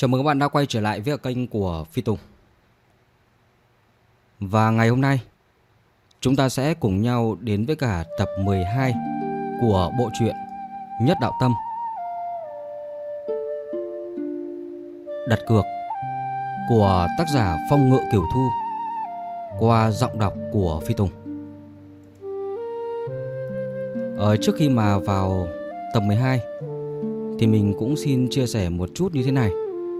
Chào mừng các bạn đã quay trở lại với kênh của Phi Tùng. Và ngày hôm nay chúng ta sẽ cùng nhau đến với cả tập 12 của bộ truyện Nhất Đạo Tâm, đặt cược của tác giả Phong Ngự Kiều Thu qua giọng đọc của Phi Tùng. Trước khi mà vào tập 12 thì mình cũng xin chia sẻ một chút như thế này.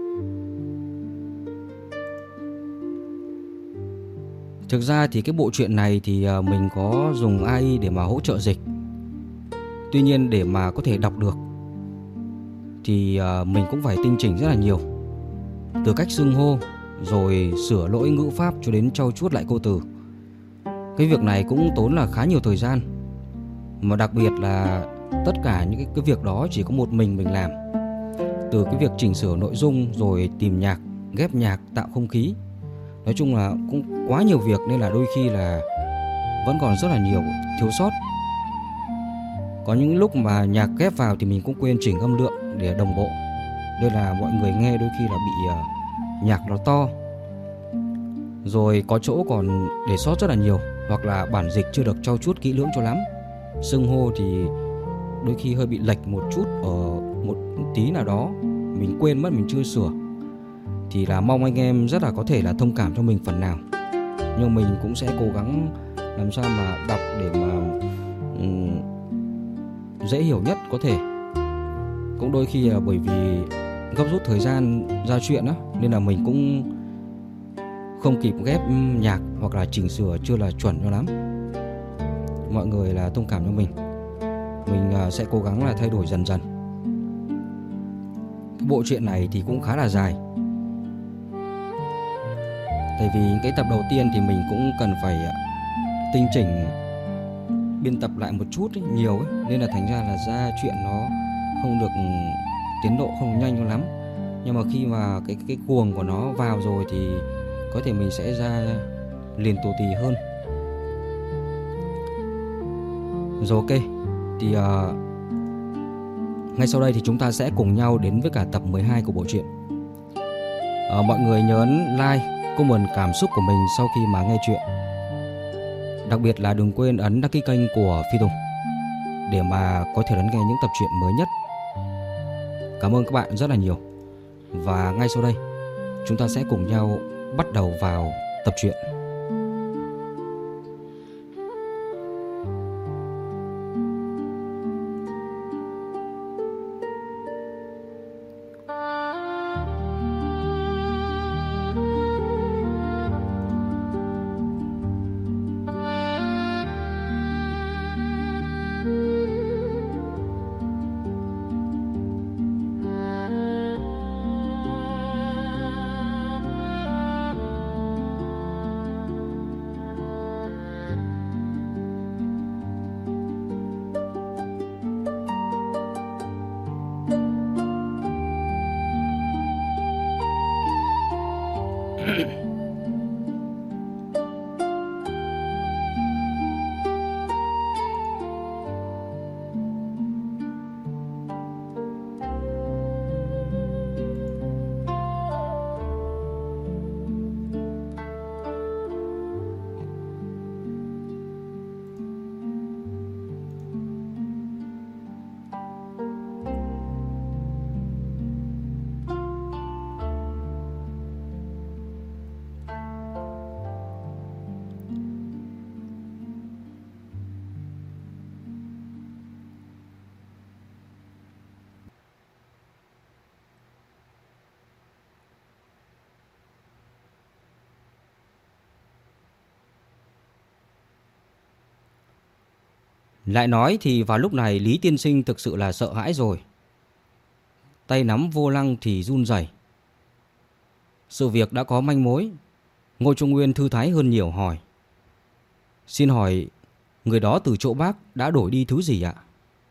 Thực ra thì cái bộ truyện này thì mình có dùng AI để mà hỗ trợ dịch. Tuy nhiên để mà có thể đọc được thì mình cũng phải tinh chỉnh rất là nhiều, từ cách xưng hô rồi sửa lỗi ngữ pháp cho đến trau chuốt lại câu từ. Cái việc này cũng tốn là khá nhiều thời gian, mà đặc biệt là tất cả những cái việc đó chỉ có một mình làm. Từ cái việc chỉnh sửa nội dung rồi tìm nhạc, ghép nhạc, tạo không khí. Nói chung là cũng quá nhiều việc nên là đôi khi là vẫn còn rất là nhiều thiếu sót. Có những lúc mà nhạc ghép vào thì mình cũng quên chỉnh âm lượng để đồng bộ, nên là mọi người nghe đôi khi là bị nhạc nó to. Rồi có chỗ còn để sót rất là nhiều, hoặc là bản dịch chưa được trau chuốt kỹ lưỡng cho lắm. Xưng hô thì đôi khi hơi bị lệch một chút ở một tí nào đó, mình quên mất, mình chưa sửa. Thì là mong anh em rất là có thể là thông cảm cho mình phần nào. Nhưng mình cũng sẽ cố gắng làm sao mà đọc để mà dễ hiểu nhất có thể. Cũng đôi khi là bởi vì gấp rút thời gian ra chuyện á, nên là mình cũng không kịp ghép nhạc hoặc là chỉnh sửa chưa là chuẩn cho lắm. Mọi người là thông cảm cho mình. Mình sẽ cố gắng là thay đổi dần dần. Cái bộ truyện này thì cũng khá là dài. Tại vì cái tập đầu tiên thì mình cũng cần phải tinh chỉnh, biên tập lại một chút ấy, nhiều ấy, nên là thành ra là ra chuyện nó không được, tiến độ không nhanh cho lắm. Nhưng mà khi mà cái cuồng của nó vào rồi thì có thể mình sẽ ra liền tù tì hơn. Rồi ok, thì ngay sau đây thì chúng ta sẽ cùng nhau đến với cả tập 12 của bộ truyện. Mọi người nhớ ấn like, comment cảm xúc của mình sau khi mà nghe chuyện. Đặc biệt là đừng quên ấn đăng ký kênh của Phi Tùng để mà có thể đón nghe những tập truyện mới nhất. Cảm ơn các bạn rất là nhiều. Và ngay sau đây chúng ta sẽ cùng nhau bắt đầu vào tập truyện. Lại nói thì vào lúc này Lý tiên sinh thực sự là sợ hãi rồi. Tay nắm vô lăng thì run rẩy. Sự việc đã có manh mối. Ngô Trung Nguyên thư thái hơn nhiều hỏi: "Xin hỏi người đó từ chỗ bác đã đổi đi thứ gì ạ?"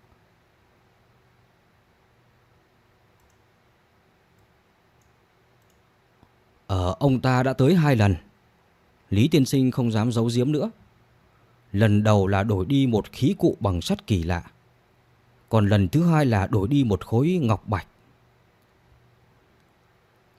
Ông ta đã tới 2 lần. Lý tiên sinh không dám giấu giếm nữa. Lần đầu là đổi đi một khí cụ bằng sắt kỳ lạ, còn lần thứ hai là đổi đi một khối ngọc bạch.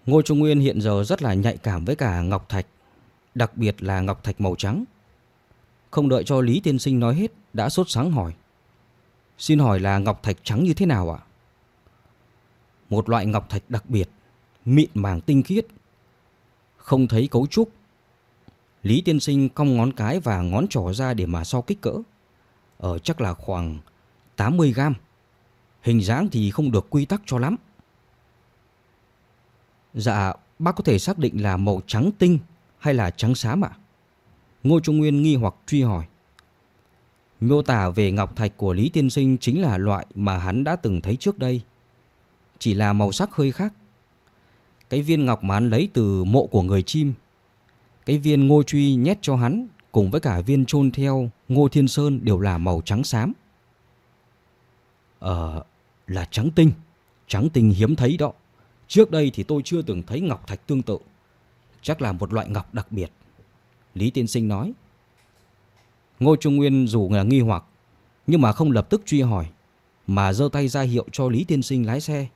Ngô Trung Nguyên hiện giờ rất là nhạy cảm với cả ngọc thạch, đặc biệt là ngọc thạch màu trắng. Không đợi cho Lý tiên sinh nói hết, đã sốt sắng hỏi: "Xin hỏi là ngọc thạch trắng như thế nào ạ?" "Một loại ngọc thạch đặc biệt, mịn màng tinh khiết, không thấy cấu trúc." Lý tiên sinh cong ngón cái và ngón trỏ ra để mà so kích cỡ. Chắc là khoảng 80 gram. Hình dáng thì không được quy tắc cho lắm. "Dạ, bác có thể xác định là màu trắng tinh hay là trắng xám ạ?" Ngô Trung Nguyên nghi hoặc truy hỏi. Miêu tả về ngọc thạch của Lý tiên sinh chính là loại mà hắn đã từng thấy trước đây, chỉ là màu sắc hơi khác. Cái viên ngọc mà hắn lấy từ mộ của người chim, cái viên Ngô Truy nhét cho hắn, cùng với cả viên chôn theo Ngô Thiên Sơn đều là màu trắng xám. Là trắng tinh hiếm thấy đó. Trước đây thì tôi chưa từng thấy ngọc thạch tương tự. Chắc là một loại ngọc đặc biệt," Lý tiên sinh nói. Ngô Trung Nguyên dù là nghi hoặc, nhưng mà không lập tức truy hỏi, mà giơ tay ra hiệu cho Lý tiên sinh lái xe.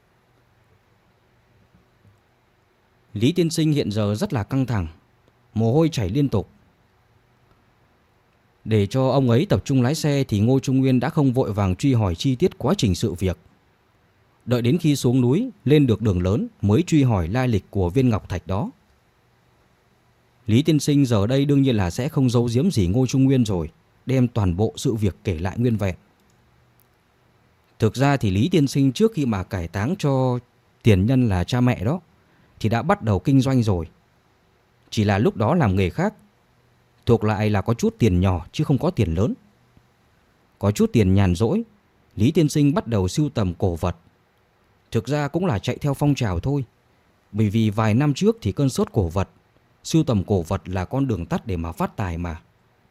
Lý tiên sinh hiện giờ rất là căng thẳng, mồ hôi chảy liên tục. Để cho ông ấy tập trung lái xe thì Ngô Trung Nguyên đã không vội vàng truy hỏi chi tiết quá trình sự việc. Đợi đến khi xuống núi, lên được đường lớn mới truy hỏi lai lịch của viên ngọc thạch đó. Lý tiên sinh giờ đây đương nhiên là sẽ không giấu giếm gì Ngô Trung Nguyên rồi, đem toàn bộ sự việc kể lại nguyên vẹn. Thực ra thì Lý tiên sinh trước khi mà cải táng cho tiền nhân là cha mẹ đó thì đã bắt đầu kinh doanh rồi. Chỉ là lúc đó làm nghề khác, thuộc lại là có chút tiền nhỏ chứ không có tiền lớn. Có chút tiền nhàn rỗi, Lý tiên sinh bắt đầu sưu tầm cổ vật. Thực ra cũng là chạy theo phong trào thôi, bởi vì vài năm trước thì cơn sốt cổ vật, sưu tầm cổ vật là con đường tắt để mà phát tài mà.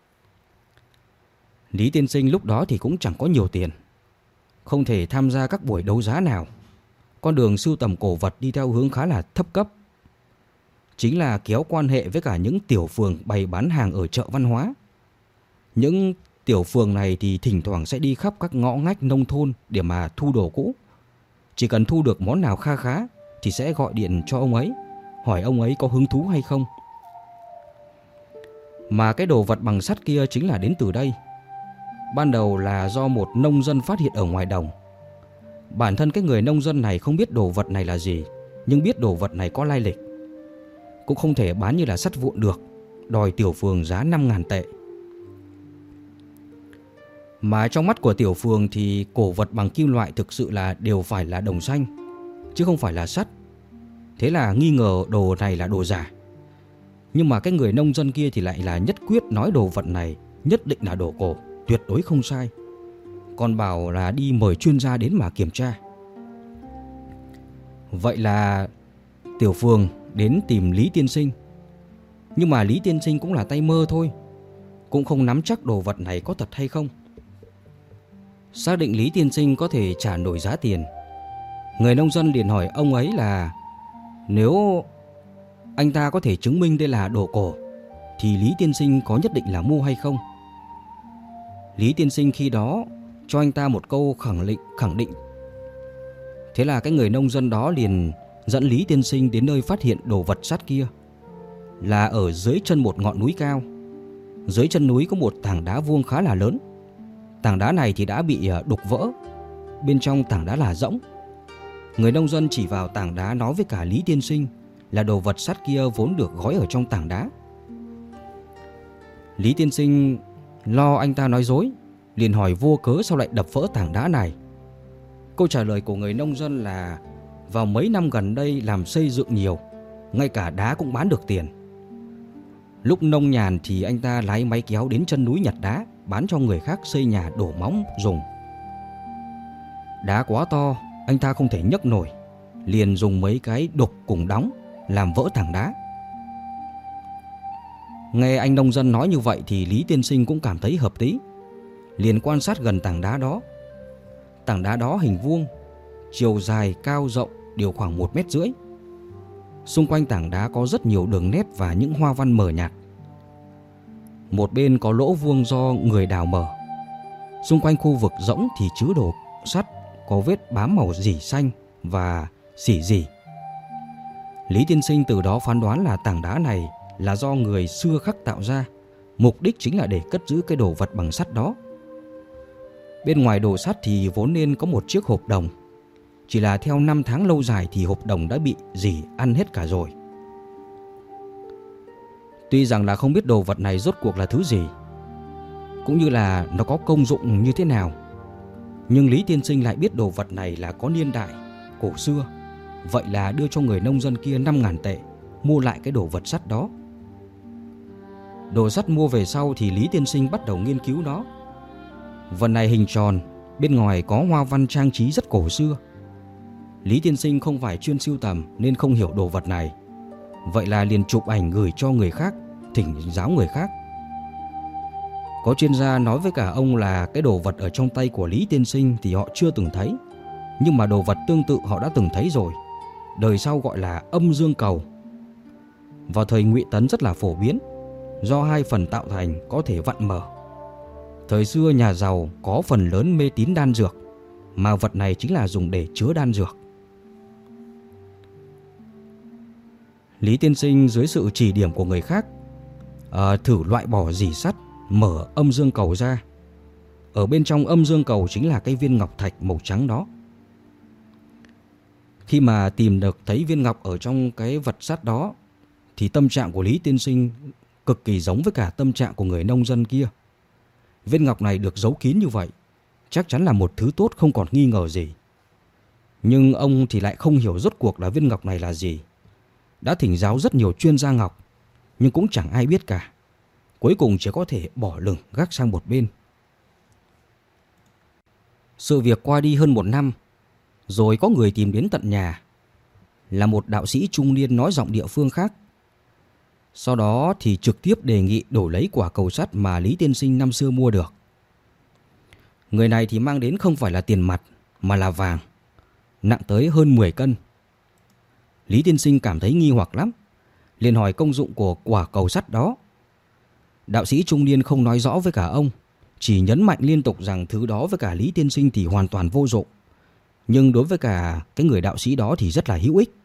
Lý tiên sinh lúc đó thì cũng chẳng có nhiều tiền, không thể tham gia các buổi đấu giá nào. Con đường sưu tầm cổ vật đi theo hướng khá là thấp cấp, chính là kéo quan hệ với cả những tiểu phường bày bán hàng ở chợ văn hóa. Những tiểu phường này thì thỉnh thoảng sẽ đi khắp các ngõ ngách nông thôn để mà thu đồ cũ. Chỉ cần thu được món nào kha khá thì sẽ gọi điện cho ông ấy, hỏi ông ấy có hứng thú hay không. Mà cái đồ vật bằng sắt kia chính là đến từ đây. Ban đầu là do một nông dân phát hiện ở ngoài đồng. Bản thân cái người nông dân này không biết đồ vật này là gì, nhưng biết đồ vật này có lai lịch. Cũng không thể bán như là sắt vụn được, đòi tiểu phường giá 5.000 tệ. Mà trong mắt của tiểu phường thì cổ vật bằng kim loại thực sự là đều phải là đồng xanh, chứ không phải là sắt. Thế là nghi ngờ đồ này là đồ giả. Nhưng mà cái người nông dân kia thì lại là nhất quyết nói đồ vật này nhất định là đồ cổ, tuyệt đối không sai. Còn bảo là đi mời chuyên gia đến mà kiểm tra. Vậy là tiểu phường đến tìm Lý tiên sinh. Nhưng mà Lý tiên sinh cũng là tay mơ thôi, cũng không nắm chắc đồ vật này có thật hay không. Xác định Lý tiên sinh có thể trả nổi giá tiền, người nông dân liền hỏi ông ấy là nếu anh ta có thể chứng minh đây là đồ cổ thì Lý tiên sinh có nhất định là mua hay không. Lý tiên sinh khi đó cho anh ta một câu khẳng định. Thế là cái người nông dân đó liền dẫn Lý tiên sinh đến nơi phát hiện đồ vật sắt kia, là ở dưới chân một ngọn núi cao. Dưới chân núi có một tảng đá vuông khá là lớn. Tảng đá này thì đã bị đục vỡ, bên trong tảng đá là rỗng. Người nông dân chỉ vào tảng đá nói với cả Lý tiên sinh là đồ vật sắt kia vốn được gói ở trong tảng đá. Lý tiên sinh lo anh ta nói dối, liền hỏi vô cớ sao lại đập vỡ tảng đá này. Câu trả lời của người nông dân là vào mấy năm gần đây làm xây dựng nhiều, ngay cả đá cũng bán được tiền. Lúc nông nhàn thì anh ta lái máy kéo đến chân núi nhặt đá, bán cho người khác xây nhà đổ móng dùng. Đá quá to, anh ta không thể nhấc nổi, liền dùng mấy cái đục cùng đóng làm vỡ tảng đá. Nghe anh nông dân nói như vậy thì Lý tiên sinh cũng cảm thấy hợp lý, liền quan sát gần tảng đá đó. Tảng đá đó hình vuông, chiều dài cao rộng đều khoảng 1,5 m. Xung quanh tảng đá có rất nhiều đường nét và những hoa văn mờ nhạt. Một bên có lỗ vuông do người đào mở. Xung quanh khu vực rỗng thì chứa đồ sắt có vết bám màu rỉ xanh và xỉ rỉ. Lý tiên sinh từ đó phán đoán là tảng đá này là do người xưa khắc tạo ra, mục đích chính là để cất giữ cái đồ vật bằng sắt đó. Bên ngoài đồ sắt thì vốn nên có một chiếc hộp đồng, chỉ là theo năm tháng lâu dài thì hộp đồng đã bị rỉ ăn hết cả rồi. Tuy rằng là không biết đồ vật này rốt cuộc là thứ gì, cũng như là nó có công dụng như thế nào, nhưng Lý tiên sinh lại biết đồ vật này là có niên đại cổ xưa. Vậy là đưa cho người nông dân kia 5.000 tệ mua lại cái đồ vật sắt đó. Đồ sắt mua về sau thì Lý tiên sinh bắt đầu nghiên cứu nó. Vật này hình tròn, bên ngoài có hoa văn trang trí rất cổ xưa. Lý tiên sinh không phải chuyên sưu tầm nên không hiểu đồ vật này. Vậy là liền chụp ảnh gửi cho người khác, thỉnh giáo người khác. Có chuyên gia nói với cả ông là cái đồ vật ở trong tay của Lý tiên sinh thì họ chưa từng thấy, nhưng mà đồ vật tương tự họ đã từng thấy rồi. Đời sau gọi là âm dương cầu. Vào thời Ngụy Tấn rất là phổ biến, do hai phần tạo thành có thể vặn mở. Thời xưa nhà giàu có phần lớn mê tín đan dược, mà vật này chính là dùng để chứa đan dược. Lý tiên sinh dưới sự chỉ điểm của người khác thử loại bỏ rỉ sắt, mở âm dương cầu ra. Ở bên trong âm dương cầu chính là cái viên ngọc thạch màu trắng đó. Khi mà tìm được thấy viên ngọc ở trong cái vật sắt đó thì tâm trạng của Lý tiên sinh cực kỳ giống với cả tâm trạng của người nông dân kia. Viên ngọc này được giấu kín như vậy, chắc chắn là một thứ tốt không còn nghi ngờ gì. Nhưng ông thì lại không hiểu rốt cuộc là viên ngọc này là gì. Đã thỉnh giáo rất nhiều chuyên gia ngọc, nhưng cũng chẳng ai biết cả. Cuối cùng chỉ có thể bỏ lửng gác sang một bên. Sự việc qua đi hơn 1 năm, rồi có người tìm đến tận nhà, là một đạo sĩ trung niên nói giọng địa phương khác. Sau đó thì trực tiếp đề nghị đổi lấy quả cầu sắt mà Lý tiên sinh năm xưa mua được. Người này thì mang đến không phải là tiền mặt mà là vàng, nặng tới hơn 10 cân. Lý tiên sinh cảm thấy nghi hoặc lắm, liền hỏi công dụng của quả cầu sắt đó. Đạo sĩ trung niên không nói rõ với cả ông, chỉ nhấn mạnh liên tục rằng thứ đó với cả Lý tiên sinh thì hoàn toàn vô dụng, nhưng đối với cả cái người đạo sĩ đó thì rất là hữu ích.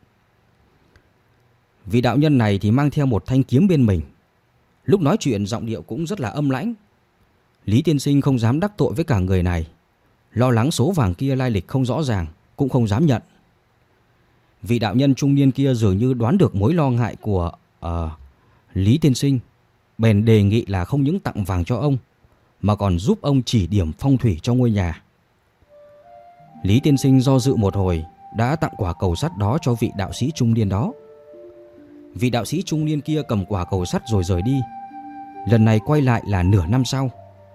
Vị đạo nhân này thì mang theo một thanh kiếm bên mình. Lúc nói chuyện giọng điệu cũng rất là âm lãnh. Lý tiên sinh không dám đắc tội với cả người này, lo lắng số vàng kia lai lịch không rõ ràng, cũng không dám nhận. Vị đạo nhân trung niên kia dường như đoán được mối lo ngại của Lý tiên sinh, bèn đề nghị là không những tặng vàng cho ông mà còn giúp ông chỉ điểm phong thủy cho ngôi nhà. Lý tiên sinh do dự một hồi, đã tặng quả cầu sắt đó cho vị đạo sĩ trung niên đó. Vị đạo sĩ trung niên kia cầm quả cầu sắt rồi rời đi. Lần này quay lại là nửa năm sau.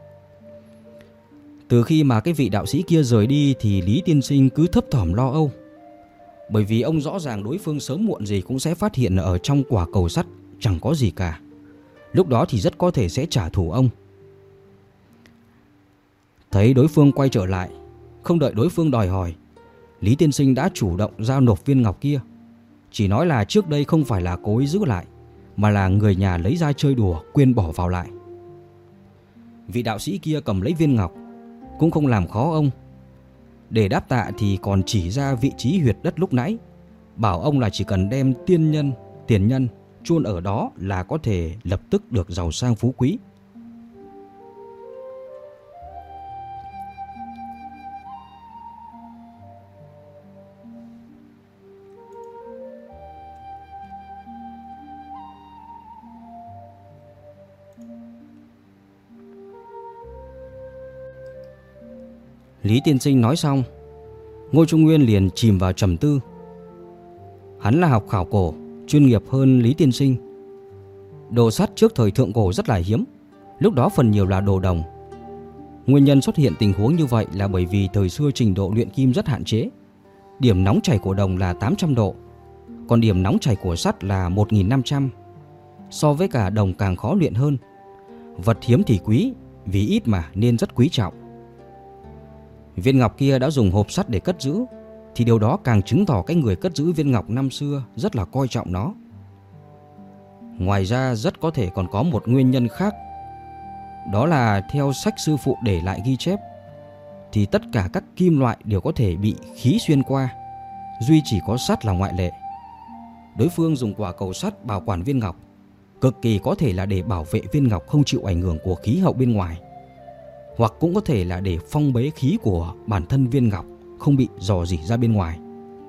Từ khi mà cái vị đạo sĩ kia rời đi thì Lý tiên sinh cứ thấp thỏm lo âu. Bởi vì ông rõ ràng đối phương sớm muộn gì cũng sẽ phát hiện ở trong quả cầu sắt chẳng có gì cả. Lúc đó thì rất có thể sẽ trả thù ông. Thấy đối phương quay trở lại, không đợi đối phương đòi hỏi, Lý tiên sinh đã chủ động giao nộp viên ngọc kia. Chỉ nói là trước đây không phải là cố ý giữ lại, mà là người nhà lấy ra chơi đùa quên bỏ vào lại. Vị đạo sĩ kia cầm lấy viên ngọc, cũng không làm khó ông. Để đáp tạ thì còn chỉ ra vị trí huyệt đất lúc nãy, bảo ông là chỉ cần đem tiền nhân chôn ở đó là có thể lập tức được giàu sang phú quý. Lý tiên sinh nói xong, Ngô Trung Nguyên liền chìm vào trầm tư. Hắn là học khảo cổ, chuyên nghiệp hơn Lý tiên sinh. Đồ sắt trước thời thượng cổ rất là hiếm, lúc đó phần nhiều là đồ đồng. Nguyên nhân xuất hiện tình huống như vậy là bởi vì thời xưa trình độ luyện kim rất hạn chế. Điểm nóng chảy của đồng là 800 độ, còn điểm nóng chảy của sắt là 1500. So với cả đồng càng khó luyện hơn. Vật hiếm thì quý, vì ít mà nên rất quý trọng. Viên ngọc kia đã dùng hộp sắt để cất giữ, thì điều đó càng chứng tỏ cái người cất giữ viên ngọc năm xưa rất là coi trọng nó. Ngoài ra rất có thể còn có một nguyên nhân khác. Đó là theo sách sư phụ để lại ghi chép, thì tất cả các kim loại đều có thể bị khí xuyên qua, duy chỉ có sắt là ngoại lệ. đối phương dùng quả cầu sắt bảo quản viên ngọc, cực kỳ có thể là để bảo vệ viên ngọc không chịu ảnh hưởng của khí hậu bên ngoài, hoặc cũng có thể là để phong bế khí của bản thân viên ngọc không bị rò rỉ ra bên ngoài.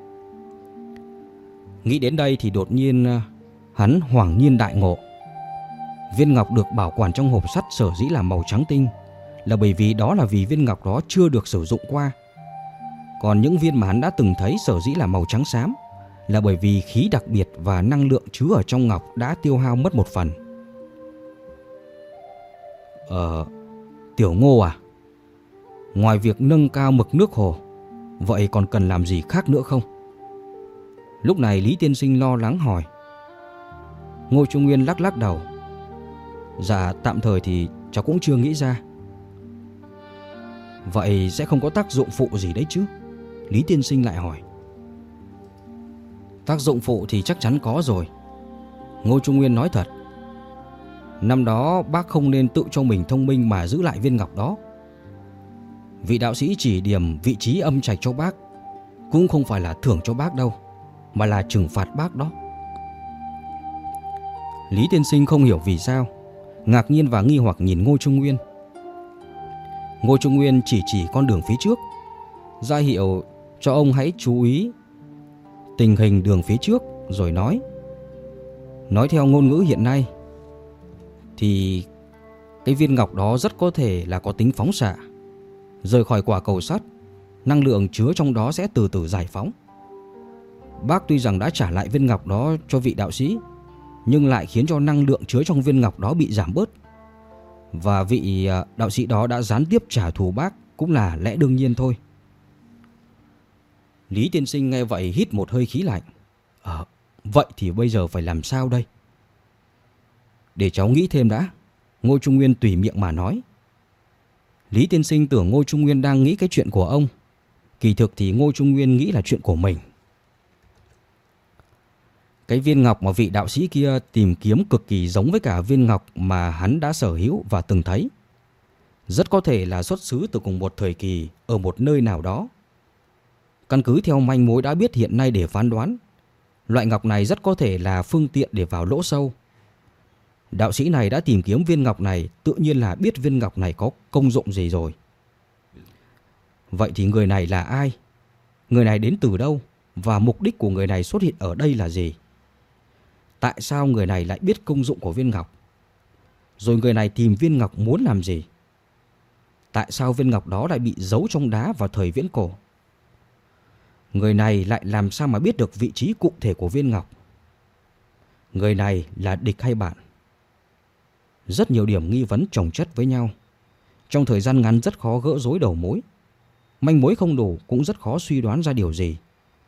Nghĩ đến đây thì đột nhiên hắn hoảng nhiên đại ngộ. Viên ngọc được bảo quản trong hộp sắt sở dĩ là màu trắng tinh là bởi vì đó là vì viên ngọc đó chưa được sử dụng qua. Còn những viên mà hắn đã từng thấy sở dĩ là màu trắng xám là bởi vì khí đặc biệt và năng lượng chứa ở trong ngọc đã tiêu hao mất một phần. Tiểu Ngô à, ngoài việc nâng cao mực nước hồ, vậy còn cần làm gì khác nữa không? Lúc này Lý tiên sinh lo lắng hỏi. Ngô Trung Nguyên lắc lắc đầu. Dạ tạm thời thì cháu cũng chưa nghĩ ra. Vậy sẽ không có tác dụng phụ gì đấy chứ? Lý tiên sinh lại hỏi. Tác dụng phụ thì chắc chắn có rồi. Ngô Trung Nguyên nói thật. Năm đó bác không nên tự cho mình thông minh mà giữ lại viên ngọc đó. Vị đạo sĩ chỉ điểm vị trí âm trạch cho bác cũng không phải là thưởng cho bác đâu, mà là trừng phạt bác đó. Lý tiên sinh không hiểu vì sao, ngạc nhiên và nghi hoặc nhìn Ngô Trung Nguyên. Ngô Trung Nguyên chỉ con đường phía trước, ra hiệu cho ông hãy chú ý tình hình đường phía trước, rồi nói theo ngôn ngữ hiện nay thì cái viên ngọc đó rất có thể là có tính phóng xạ. Rời khỏi quả cầu sắt, năng lượng chứa trong đó sẽ từ từ giải phóng. Bác tuy rằng đã trả lại viên ngọc đó cho vị đạo sĩ, nhưng lại khiến cho năng lượng chứa trong viên ngọc đó bị giảm bớt. Và vị đạo sĩ đó đã gián tiếp trả thù bác cũng là lẽ đương nhiên thôi. Lý tiên sinh nghe vậy hít một hơi khí lạnh. Vậy thì bây giờ phải làm sao đây? Để cháu nghĩ thêm đã. Ngô Trung Nguyên tùy miệng mà nói. Lý tiên sinh tưởng Ngô Trung Nguyên đang nghĩ cái chuyện của ông. Kỳ thực thì Ngô Trung Nguyên nghĩ là chuyện của mình. Cái viên ngọc mà vị đạo sĩ kia tìm kiếm cực kỳ giống với cả viên ngọc mà hắn đã sở hữu và từng thấy. Rất có thể là xuất xứ từ cùng một thời kỳ ở một nơi nào đó. Căn cứ theo manh mối đã biết hiện nay để phán đoán, loại ngọc này rất có thể là phương tiện để vào lỗ sâu. Đạo sĩ này đã tìm kiếm viên ngọc này, tự nhiên là biết viên ngọc này có công dụng gì rồi. Vậy thì người này là ai? Người này đến từ đâu? Và mục đích của người này xuất hiện ở đây là gì? Tại sao người này lại biết công dụng của viên ngọc? Rồi người này tìm viên ngọc muốn làm gì? Tại sao viên ngọc đó lại bị giấu trong đá vào thời viễn cổ? Người này lại làm sao mà biết được vị trí cụ thể của viên ngọc? Người này là địch hay bạn? Rất nhiều điểm nghi vấn chồng chất với nhau. Trong thời gian ngắn rất khó gỡ rối đầu mối. Manh mối không đủ cũng rất khó suy đoán ra điều gì.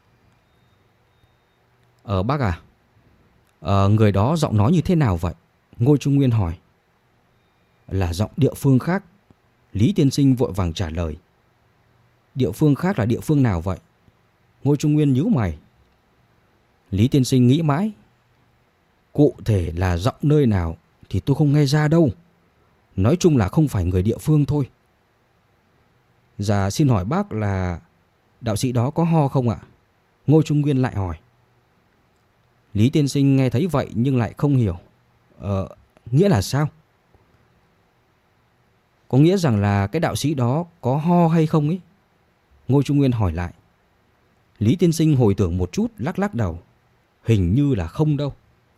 Bác à, người đó giọng nói như thế nào vậy? Ngô Trung Nguyên hỏi. Là giọng địa phương khác. Lý tiên sinh vội vàng trả lời. Địa phương khác là địa phương nào vậy? Ngô Trung Nguyên nhíu mày. Lý tiên sinh nghĩ mãi. Cụ thể là giọng nơi nào thì tôi không nghe ra đâu. Nói chung là không phải người địa phương thôi. Dạ xin hỏi bác là đạo sĩ đó có ho không ạ? Ngô Trung Nguyên lại hỏi. Lý tiên sinh nghe thấy vậy nhưng lại không hiểu. Nghĩa là sao? Có nghĩa rằng là cái đạo sĩ đó có ho hay không ấy? Ngô Trung Nguyên hỏi lại. Lý tiên sinh hồi tưởng một chút, lắc lắc đầu. Hình như là không đâu.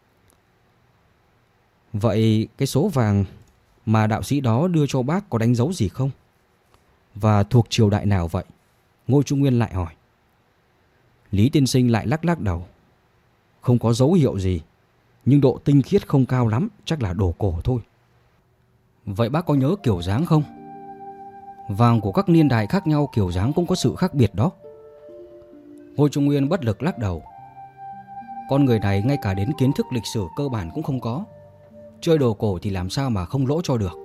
Vậy cái số vàng mà đạo sĩ đó đưa cho bác có đánh dấu gì không? Và thuộc triều đại nào vậy? Ngô Trung Nguyên lại hỏi. Lý tiên sinh lại lắc lắc đầu. Không có dấu hiệu gì, nhưng độ tinh khiết không cao lắm, chắc là đồ cổ thôi. Vậy bác có nhớ kiểu dáng không? Vàng của các niên đại khác nhau kiểu dáng cũng có sự khác biệt đó. Ngô Trung Nguyên bất lực lắc đầu. Con người này ngay cả đến kiến thức lịch sử cơ bản cũng không có. Chơi đồ cổ thì làm sao mà không lỗ cho được.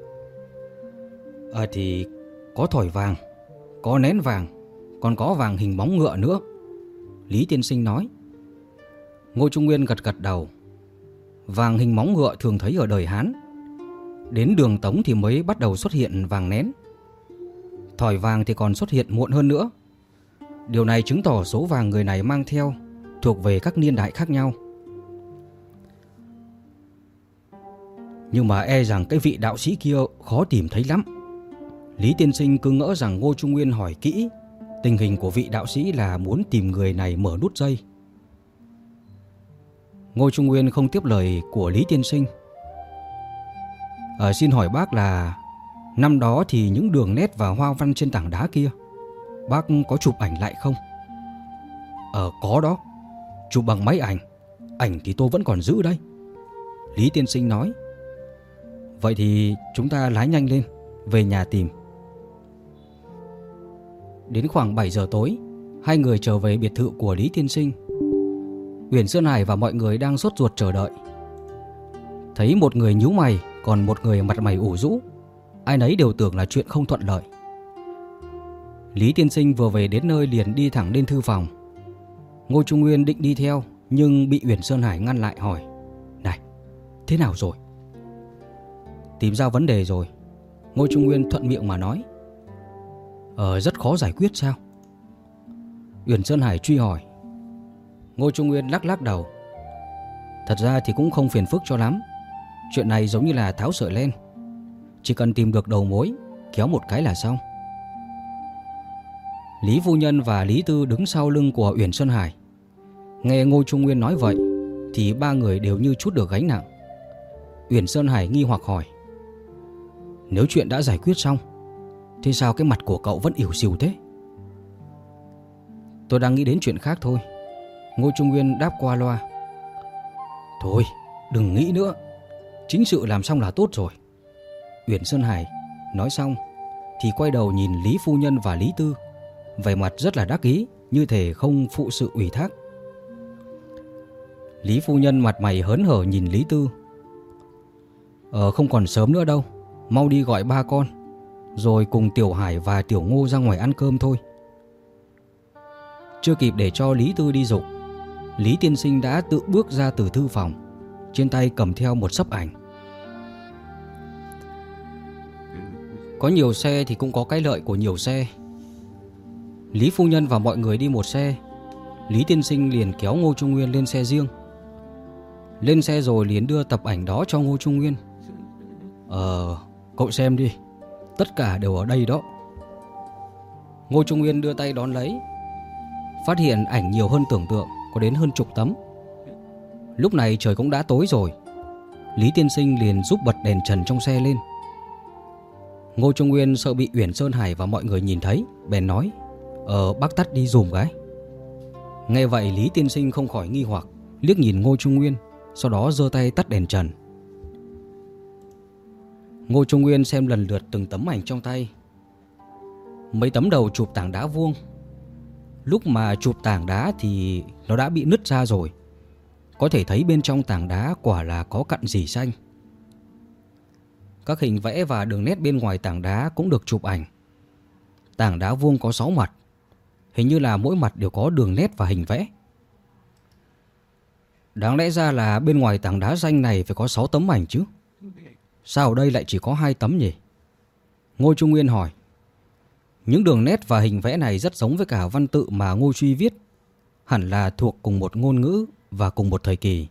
Thì có thỏi vàng, có nén vàng, còn có vàng hình móng ngựa nữa. Lý tiên sinh nói. Ngô Trung Nguyên gật gật đầu. Vàng hình móng ngựa thường thấy ở đời Hán. Đến đường Tống thì mới bắt đầu xuất hiện vàng nén. Thỏi vàng thì còn xuất hiện muộn hơn nữa. Điều này chứng tỏ số vàng người này mang theo thuộc về các niên đại khác nhau. Nhưng mà e rằng cái vị đạo sĩ kia khó tìm thấy lắm. Lý tiên sinh cứ ngỡ rằng Ngô Trung Nguyên hỏi kỹ tình hình của vị đạo sĩ là muốn tìm người này mở nút dây. Ngô Trung Nguyên không tiếp lời của Lý tiên sinh. Xin hỏi bác là năm đó thì những đường nét và hoa văn trên tảng đá kia, bác có chụp ảnh lại không? Có đó, chụp bằng máy ảnh. Ảnh thì tôi vẫn còn giữ đây, Lý tiên sinh nói. Vậy thì chúng ta lái nhanh lên, về nhà tìm. Đến khoảng 7 giờ tối, hai người trở về biệt thự của Lý tiên sinh. Uyển Sơn Hải và mọi người đang sốt ruột chờ đợi. Thấy một người nhíu mày, còn một người mặt mày ủ rũ, ai nấy đều tưởng là chuyện không thuận lợi. Lý tiên sinh vừa về đến nơi liền đi thẳng lên thư phòng. Ngô Trung Nguyên định đi theo, nhưng bị Uyển Sơn Hải ngăn lại hỏi: Này, thế nào rồi? Tìm ra vấn đề rồi, Ngô Trung Nguyên thuận miệng mà nói. Rất khó giải quyết sao? Uyển Sơn Hải truy hỏi. Ngô Trung Nguyên lắc lắc đầu. Thật ra thì cũng không phiền phức cho lắm. Chuyện này giống như là tháo sợi len, chỉ cần tìm được đầu mối, kéo một cái là xong. Lý phu nhân và Lý Tư đứng sau lưng của Uyển Sơn Hải. Nghe Ngô Trung Nguyên nói vậy thì ba người đều như trút được gánh nặng. Uyển Sơn Hải nghi hoặc hỏi: Nếu chuyện đã giải quyết xong, thế sao cái mặt của cậu vẫn ỉu xìu thế? Tôi đang nghĩ đến chuyện khác thôi, Ngô Trung Nguyên đáp qua loa. Thôi, đừng nghĩ nữa, chính sự làm xong là tốt rồi, Uyển Sơn Hải nói xong thì quay đầu nhìn Lý phu nhân và Lý Tư, vẻ mặt rất là đắc ý, như thể không phụ sự ủy thác. Lý phu nhân mặt mày hớn hở nhìn Lý Tư. Không còn sớm nữa đâu, mau đi gọi ba con, rồi cùng Tiểu Hải và Tiểu Ngô ra ngoài ăn cơm thôi. Chưa kịp để cho Lý Tư đi giục, Lý tiên sinh đã tự bước ra từ thư phòng, trên tay cầm theo một xấp ảnh. Có nhiều xe thì cũng có cái lợi của nhiều xe. Lý phu nhân và mọi người đi một xe, Lý tiên sinh liền kéo Ngô Trung Nguyên lên xe riêng. Lên xe rồi liền đưa tập ảnh đó cho Ngô Trung Nguyên. Cậu xem đi, tất cả đều ở đây đó. Ngô Trung Nguyên đưa tay đón lấy, phát hiện ảnh nhiều hơn tưởng tượng, có đến hơn chục tấm. Lúc này trời cũng đã tối rồi, Lý tiên sinh liền giúp bật đèn trần trong xe lên. Ngô Trung Nguyên sợ bị Uyển Sơn Hải và mọi người nhìn thấy, bèn nói: Bác tắt đi dùm cái. Nghe vậy Lý tiên sinh không khỏi nghi hoặc, liếc nhìn Ngô Trung Nguyên, sau đó giơ tay tắt đèn trần. Ngô Trung Nguyên xem lần lượt từng tấm ảnh trong tay. Mấy tấm đầu chụp tảng đá vuông. Lúc mà chụp tảng đá thì nó đã bị nứt ra rồi, có thể thấy bên trong tảng đá quả là có cặn rỉ xanh. Các hình vẽ và đường nét bên ngoài tảng đá cũng được chụp ảnh. Tảng đá vuông có 6 mặt, hình như là mỗi mặt đều có đường nét và hình vẽ. Đáng lẽ ra là bên ngoài tảng đá xanh này phải có 6 tấm ảnh chứ, sao ở đây lại chỉ có 2 tấm nhỉ? Ngô Trung Nguyên hỏi. Những đường nét và hình vẽ này rất giống với cả văn tự mà Ngô Truy viết, hẳn là thuộc cùng một ngôn ngữ và cùng một thời kỳ.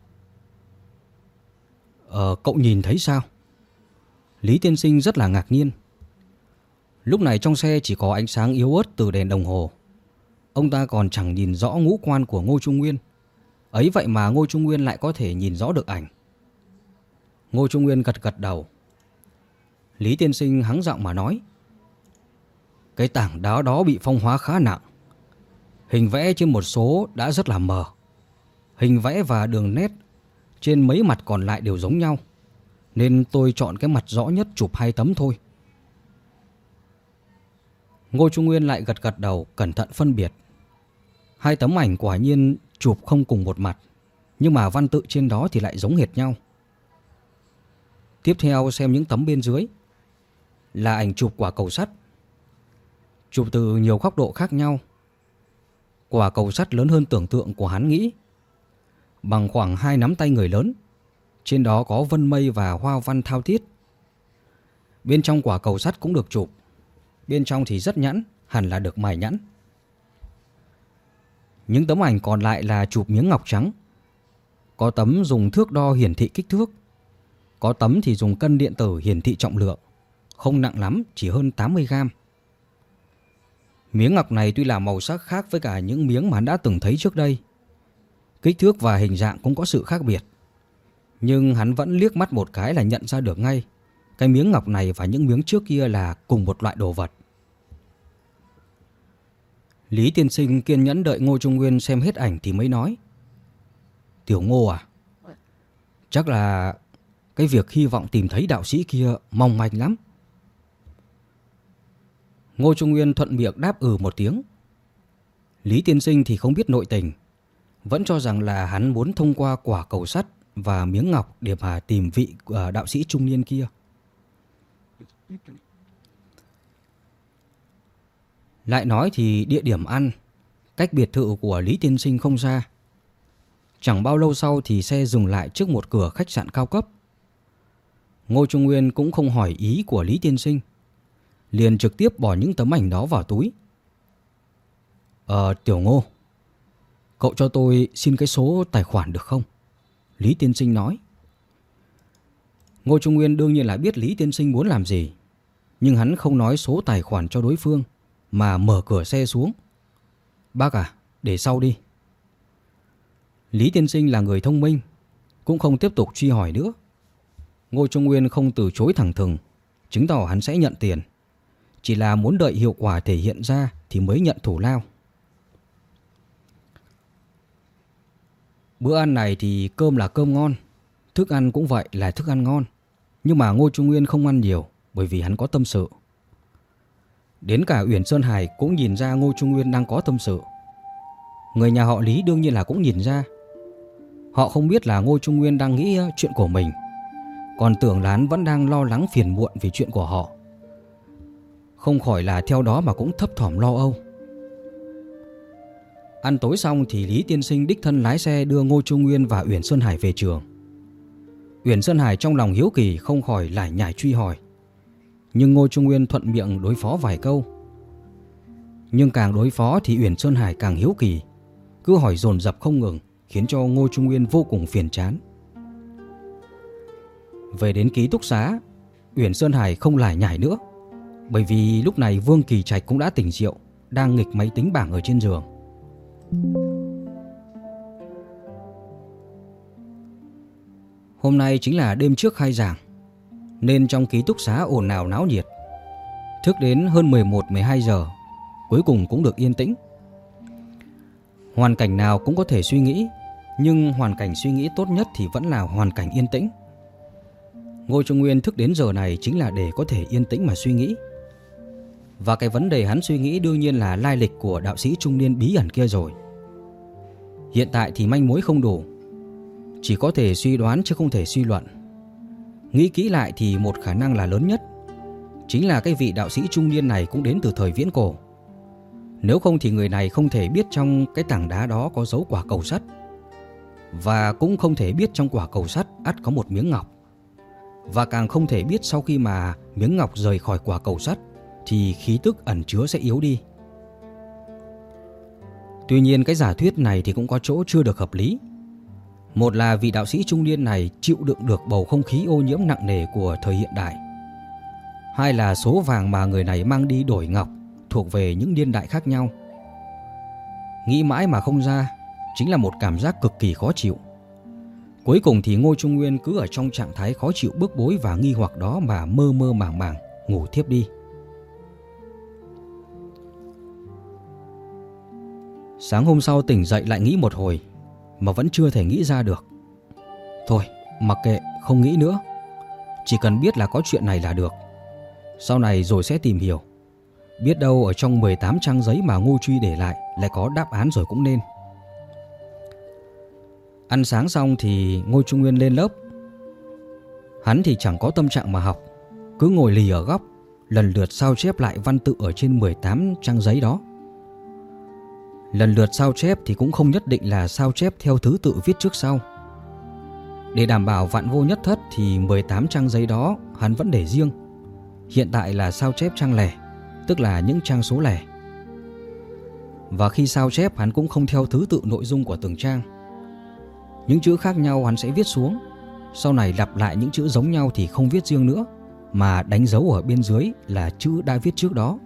Cậu nhìn thấy sao? Lý tiên sinh rất là ngạc nhiên. Lúc này trong xe chỉ có ánh sáng yếu ớt từ đèn đồng hồ. Ông ta còn chẳng nhìn rõ ngũ quan của Ngô Trung Nguyên. Ấy vậy mà Ngô Trung Nguyên lại có thể nhìn rõ được ảnh. Ngô Trung Nguyên gật gật đầu. Lý tiên sinh hắng giọng mà nói: Cái tảng đá đó bị phong hóa khá nặng. Hình vẽ trên một số đã rất là mờ. Hình vẽ và đường nét trên mấy mặt còn lại đều giống nhau, nên tôi chọn cái mặt rõ nhất chụp 2 tấm thôi. Ngô Trung Nguyên lại gật gật đầu, cẩn thận phân biệt. 2 tấm ảnh quả nhiên chụp không cùng một mặt, nhưng mà văn tự trên đó thì lại giống hệt nhau. Tiếp theo xem những tấm bên dưới. Là ảnh chụp quả cầu sắt, chụp từ nhiều góc độ khác nhau. Quả cầu sắt lớn hơn tưởng tượng của hắn nghĩ, bằng khoảng 2 nắm tay người lớn. Trên đó có vân mây và hoa văn thao thiết. Bên trong quả cầu sắt cũng được chụp. Bên trong thì rất nhẵn, hẳn là được mài nhẵn. Những tấm ảnh còn lại là chụp miếng ngọc trắng. Có tấm dùng thước đo hiển thị kích thước, có tấm thì dùng cân điện tử hiển thị trọng lượng. Không nặng lắm, chỉ hơn 80 gram. Miếng ngọc này tuy là màu sắc khác với cả những miếng mà hắn đã từng thấy trước đây, kích thước và hình dạng cũng có sự khác biệt, nhưng hắn vẫn liếc mắt một cái là nhận ra được ngay cái miếng ngọc này và những miếng trước kia là cùng một loại đồ vật. Lý tiên sinh kiên nhẫn đợi Ngô Trung Nguyên xem hết ảnh thì mới nói: Tiểu Ngô à, chắc là cái việc hy vọng tìm thấy đạo sĩ kia mong manh lắm. Ngô Trung Nguyên thuận miệng đáp một tiếng. Lý tiên sinh thì không biết nội tình, vẫn cho rằng là hắn muốn thông qua quả cầu sắt và miếng ngọc để mà tìm vị đạo sĩ trung niên kia. Lại nói thì địa điểm ăn cách biệt thự của Lý tiên sinh không xa. Chẳng bao lâu sau thì xe dừng lại trước một cửa khách sạn cao cấp. Ngô Trung Nguyên cũng không hỏi ý của Lý tiên sinh, liền trực tiếp bỏ những tấm ảnh đó vào túi. Tiểu Ngô, cậu cho tôi xin cái số tài khoản được không? Lý tiên sinh nói. Ngô Trung Nguyên đương nhiên là biết Lý tiên sinh muốn làm gì, nhưng hắn không nói số tài khoản cho đối phương mà mở cửa xe xuống. Bác à, để sau đi. Lý tiên sinh là người thông minh, cũng không tiếp tục truy hỏi nữa. Ngô Trung Nguyên không từ chối thẳng thừng, chứng tỏ hắn sẽ nhận tiền, chỉ là muốn đợi hiệu quả thể hiện ra thì mới nhận thù lao. Bữa ăn này thì cơm là cơm ngon, thức ăn cũng vậy là thức ăn ngon, nhưng mà Ngô Trung Nguyên không ăn nhiều bởi vì hắn có tâm sự. Đến cả Uyển Sơn Hải cũng nhìn ra Ngô Trung Nguyên đang có tâm sự. Người nhà họ Lý đương nhiên là cũng nhìn ra. Họ không biết là Ngô Trung Nguyên đang nghĩ chuyện của mình, còn tưởng là hắn vẫn đang lo lắng phiền muộn vì chuyện của họ. Không khỏi là theo đó mà cũng thấp thỏm lo âu. Ăn tối xong thì Lý tiên sinh đích thân lái xe đưa Ngô Trung Nguyên và Uyển Sơn Hải về trường. Uyển Sơn Hải trong lòng hiếu kỳ không khỏi lải nhải truy hỏi, nhưng Ngô Trung Nguyên thuận miệng đối phó vài câu. Nhưng càng đối phó thì Uyển Sơn Hải càng hiếu kỳ, cứ hỏi dồn dập không ngừng, khiến cho Ngô Trung Nguyên vô cùng phiền chán. Về đến ký túc xá, Uyển Sơn Hải không lải nhải nữa, bởi vì lúc này Vương Kỳ Trạch cũng đã tỉnh rượu, đang nghịch máy tính bảng ở trên giường. Hôm nay chính là đêm trước khai giảng, nên trong ký túc xá ồn ào náo nhiệt. Thức đến hơn 11-12 giờ, cuối cùng cũng được yên tĩnh. Hoàn cảnh nào cũng có thể suy nghĩ, nhưng hoàn cảnh suy nghĩ tốt nhất thì vẫn là hoàn cảnh yên tĩnh. Ngô Trung Nguyên thức đến giờ này chính là để có thể yên tĩnh mà suy nghĩ. Và cái vấn đề hắn suy nghĩ đương nhiên là lai lịch của đạo sĩ trung niên bí ẩn kia rồi. Hiện tại thì manh mối không đủ, chỉ có thể suy đoán chứ không thể suy luận. Nghĩ kỹ lại thì một khả năng là lớn nhất, chính là cái vị đạo sĩ trung niên này cũng đến từ thời viễn cổ. Nếu không thì người này không thể biết trong cái tảng đá đó có dấu quả cầu sắt, và cũng không thể biết trong quả cầu sắt ắt có một miếng ngọc, và càng không thể biết sau khi mà miếng ngọc rời khỏi quả cầu sắt thì khí tức ẩn chứa sẽ yếu đi. Tuy nhiên cái giả thuyết này thì cũng có chỗ chưa được hợp lý. Một là vị đạo sĩ trung niên này chịu đựng được bầu không khí ô nhiễm nặng nề của thời hiện đại. Hai là số vàng mà người này mang đi đổi ngọc thuộc về những niên đại khác nhau. Nghĩ mãi mà không ra, chính là một cảm giác cực kỳ khó chịu. Cuối cùng thì Ngô Trung Nguyên cứ ở trong trạng thái khó chịu bức bối và nghi hoặc đó mà mơ mơ màng màng ngủ thiếp đi. Sáng hôm sau tỉnh dậy lại nghĩ một hồi mà vẫn chưa thể nghĩ ra được. Thôi mặc kệ, không nghĩ nữa, chỉ cần biết là có chuyện này là được. Sau này rồi sẽ tìm hiểu, biết đâu ở trong 18 trang giấy mà Ngô Truy để lại có đáp án rồi cũng nên. Ăn sáng xong thì Ngô Trung Nguyên lên lớp. Hắn thì chẳng có tâm trạng mà học, cứ ngồi lì ở góc, lần lượt sao chép lại văn tự ở trên 18 trang giấy đó. Lần lượt sao chép thì cũng không nhất định là sao chép theo thứ tự viết trước sau. Để đảm bảo vạn vô nhất thất thì 18 trang giấy đó hắn vẫn để riêng. Hiện tại là sao chép trang lẻ, tức là những trang số lẻ. Và khi sao chép hắn cũng không theo thứ tự nội dung của từng trang. Những chữ khác nhau hắn sẽ viết xuống, sau này lặp lại những chữ giống nhau thì không viết riêng nữa, mà đánh dấu ở bên dưới là chữ đã viết trước đó.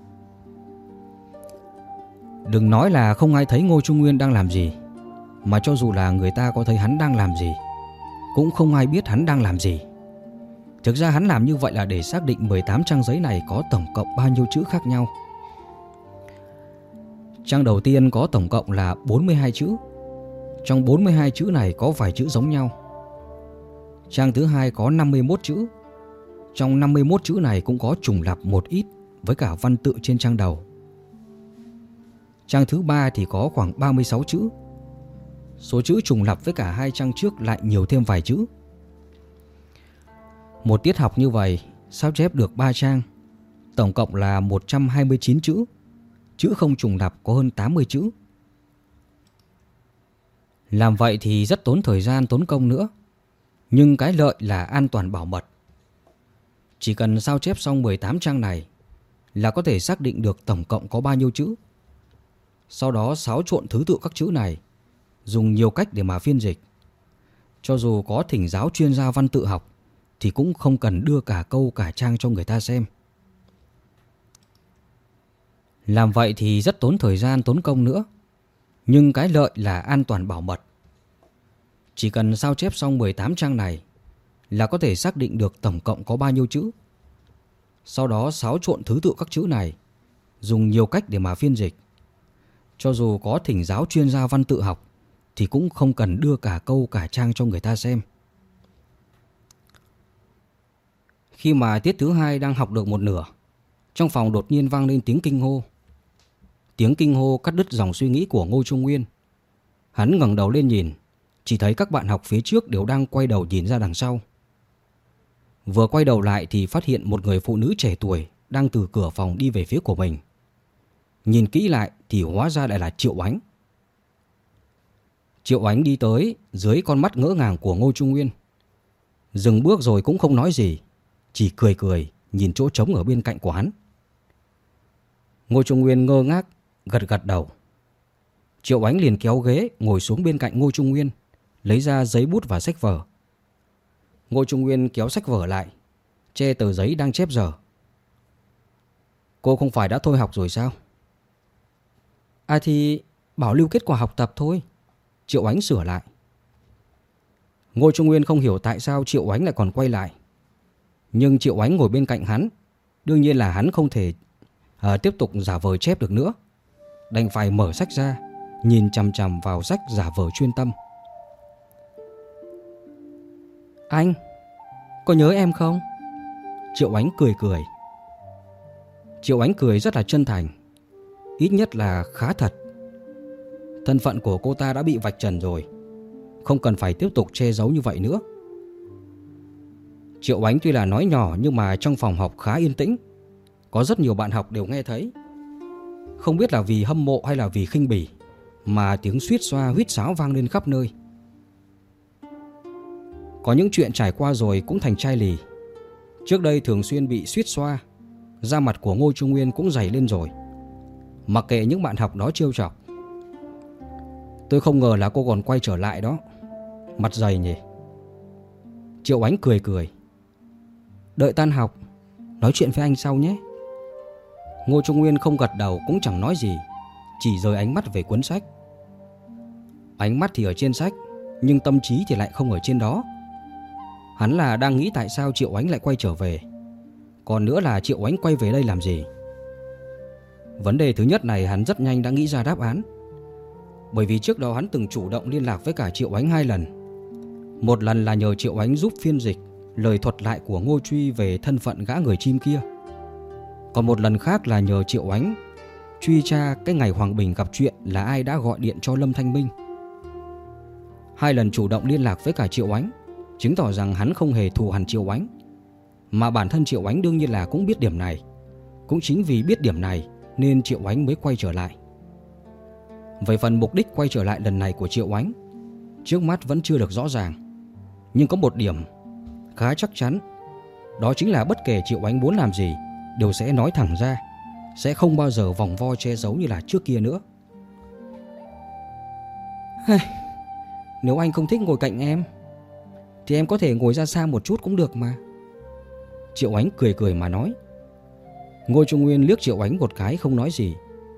Đừng nói là không ai thấy Ngô Trung Nguyên đang làm gì, mà cho dù là người ta có thấy hắn đang làm gì, cũng không ai biết hắn đang làm gì. Thực ra hắn làm như vậy là để xác định 18 trang giấy này có tổng cộng bao nhiêu chữ khác nhau. Trang đầu tiên có tổng cộng là 42 chữ. Trong 42 chữ này có vài chữ giống nhau. Trang thứ hai có 51 chữ. Trong 51 chữ này cũng có trùng lặp một ít với cả văn tự trên trang đầu. Trang thứ ba thì có khoảng 36 chữ. Số chữ trùng lặp với cả hai trang trước lại nhiều thêm vài chữ. Một tiết học như vậy sao chép được 3 trang, tổng cộng là 129 chữ. Chữ không trùng lặp có hơn 80 chữ. Làm vậy thì rất tốn thời gian, tốn công nữa. Nhưng cái lợi là an toàn bảo mật. Chỉ cần sao chép xong 18 trang này là có thể xác định được tổng cộng có bao nhiêu chữ. Sau đó xáo trộn thứ tự các chữ này, dùng nhiều cách để mà phiên dịch. Cho dù có thỉnh giáo chuyên gia văn tự học thì cũng không cần đưa cả câu cả trang cho người ta xem. Làm vậy thì rất tốn thời gian, tốn công nữa. Nhưng cái lợi là an toàn bảo mật. Chỉ cần sao chép xong 18 trang này là có thể xác định được tổng cộng có bao nhiêu chữ. Sau đó xáo trộn thứ tự các chữ này, dùng nhiều cách để mà phiên dịch. Cho dù có thỉnh giáo chuyên gia văn tự học thì cũng không cần đưa cả câu cả trang cho người ta xem. Khi mà tiết thứ hai đang học được một nửa, trong phòng đột nhiên vang lên tiếng kinh hô. Tiếng kinh hô cắt đứt dòng suy nghĩ của Ngô Trung Nguyên. Hắn ngẩng đầu lên nhìn, chỉ thấy các bạn học phía trước đều đang quay đầu nhìn ra đằng sau. Vừa quay đầu lại thì phát hiện một người phụ nữ trẻ tuổi đang từ cửa phòng đi về phía của mình. Nhìn kỹ lại thì hóa ra lại là Triệu Ánh. Triệu Ánh đi tới dưới con mắt ngỡ ngàng của Ngô Trung Nguyên. Dừng bước rồi cũng không nói gì, chỉ cười cười nhìn chỗ trống ở bên cạnh của hắn. Ngô Trung Nguyên ngơ ngác gật gật đầu. Triệu Ánh liền kéo ghế ngồi xuống bên cạnh Ngô Trung Nguyên, lấy ra giấy bút và sách vở. Ngô Trung Nguyên kéo sách vở lại, che tờ giấy đang chép dở. Cô không phải đã thôi học rồi sao? À thì bảo lưu kết quả học tập thôi. Triệu Ánh sửa lại. Ngô Trung Nguyên không hiểu tại sao Triệu Ánh lại còn quay lại. Nhưng Triệu Ánh ngồi bên cạnh hắn, đương nhiên là hắn không thể tiếp tục giả vờ chép được nữa. Đành phải mở sách ra, nhìn chằm chằm vào sách giả vờ chuyên tâm. Anh, có nhớ em không? Triệu Ánh cười cười. Triệu Ánh cười rất là chân thành, ít nhất là khá thật. Thân phận của cô ta đã bị vạch trần rồi, không cần phải tiếp tục che giấu như vậy nữa. Triệu Ánh tuy là nói nhỏ nhưng mà trong phòng học khá yên tĩnh. Có rất nhiều bạn học đều nghe thấy. Không biết là vì hâm mộ hay là vì khinh bỉ mà tiếng suýt xoa huýt sáo vang lên khắp nơi. Có những chuyện trải qua rồi cũng thành chai lì. Trước đây thường xuyên bị suýt xoa, da mặt của Ngô Trung Nguyên cũng dày lên rồi. Mặc kệ những bạn học đó trêu chọc. Tôi không ngờ là cô còn quay trở lại đó. Mặt dày nhỉ. Triệu Ánh cười cười. Đợi tan học nói chuyện với anh sau nhé. Ngô Trung Nguyên không gật đầu cũng chẳng nói gì, chỉ rời ánh mắt về cuốn sách. Ánh mắt thì ở trên sách, nhưng tâm trí thì lại không ở trên đó. Hắn là đang nghĩ tại sao Triệu Ánh lại quay trở về. Còn nữa là Triệu Ánh quay về đây làm gì. Vấn đề thứ nhất này hắn rất nhanh đã nghĩ ra đáp án. Bởi vì trước đó hắn từng chủ động liên lạc với cả Triệu Ánh 2 lần. Một lần là nhờ Triệu Ánh giúp phiên dịch lời thuật lại của Ngô Truy về thân phận gã người chim kia. Còn một lần khác là nhờ Triệu Ánh truy tra cái ngày Hoàng Bình gặp chuyện là ai đã gọi điện cho Lâm Thanh Minh. 2 lần chủ động liên lạc với cả Triệu Ánh, chứng tỏ rằng hắn không hề thù hằn Triệu Ánh. Mà bản thân Triệu Ánh đương nhiên là cũng biết điểm này. Cũng chính vì biết điểm này nên Triệu Ánh mới quay trở lại. Về phần mục đích quay trở lại lần này của Triệu Ánh, trước mắt vẫn chưa được rõ ràng. Nhưng có một điểm khá chắc chắn, đó chính là bất kể Triệu Ánh muốn làm gì đều sẽ nói thẳng ra, sẽ không bao giờ vòng vo che giấu như là trước kia nữa. Nếu anh không thích ngồi cạnh em thì em có thể ngồi ra xa một chút cũng được mà. Triệu Ánh cười cười mà nói. Ngô Trung Nguyên liếc Triệu Ánh một cái không nói gì.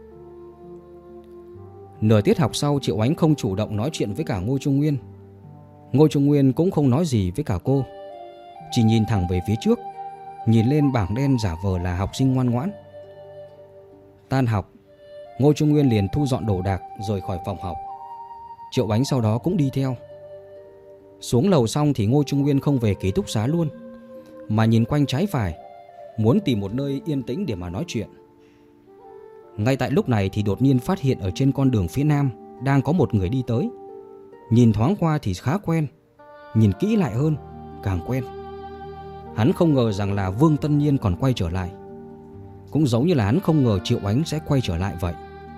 Nửa tiết học sau, Triệu Ánh không chủ động nói chuyện với cả Ngô Trung Nguyên. Ngô Trung Nguyên cũng không nói gì với cả cô, chỉ nhìn thẳng về phía trước, nhìn lên bảng đen giả vờ là học sinh ngoan ngoãn. Tan học, Ngô Trung Nguyên liền thu dọn đồ đạc rời khỏi phòng học. Triệu Ánh sau đó cũng đi theo. Xuống lầu xong thì Ngô Trung Nguyên không về ký túc xá luôn, mà nhìn quanh trái phải, muốn tìm một nơi yên tĩnh để mà nói chuyện. Ngay tại lúc này thì đột nhiên phát hiện ở trên con đường phía nam đang có một người đi tới. Nhìn thoáng qua thì khá quen, nhìn kỹ lại hơn càng quen. Hắn không ngờ rằng là Vương Tân Nhiên còn quay trở lại, cũng giống như là hắn không ngờ Triệu Ánh sẽ quay trở lại vậy.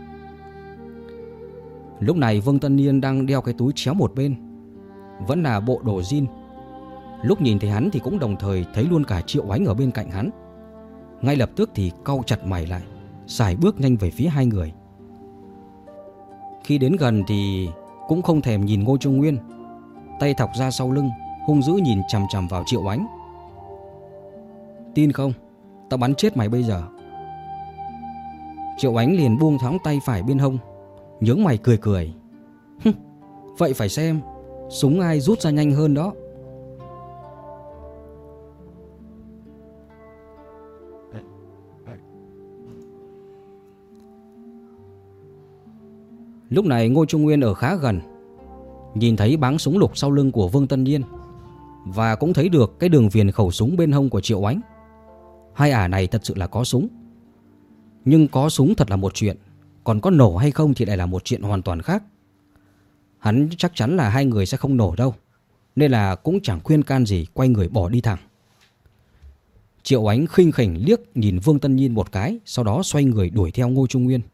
Lúc này Vương Tân Nhiên đang đeo cái túi chéo một bên, vẫn là bộ đồ jean. Lúc nhìn thấy hắn thì cũng đồng thời thấy luôn cả Triệu Ánh ở bên cạnh hắn. Ngay lập tức thì cau chặt mày lại, sải bước nhanh về phía hai người. Khi đến gần thì cũng không thèm nhìn Ngô Trung Nguyên, tay thọc ra sau lưng, hung dữ nhìn chằm chằm vào Triệu Ánh. Tin không, tao bắn chết mày bây giờ. Triệu Ánh liền buông thoáng tay phải bên hông, nhướng mày cười cười. Vậy phải xem súng ai rút ra nhanh hơn đó. Lúc này Ngô Trung Nguyên ở khá gần, nhìn thấy báng súng lục sau lưng của Vương Tân Nhiên, và cũng thấy được cái đường viền khẩu súng bên hông của Triệu Ánh. Hai ả này thật sự là có súng. Nhưng có súng thật là một chuyện, còn có nổ hay không thì lại là một chuyện hoàn toàn khác. Hắn chắc chắn là hai người sẽ không nổ đâu, nên là cũng chẳng khuyên can gì, quay người bỏ đi thẳng. Triệu Ánh khinh khỉnh liếc nhìn Vương Tân Nhiên một cái, sau đó xoay người đuổi theo Ngô Trung Nguyên.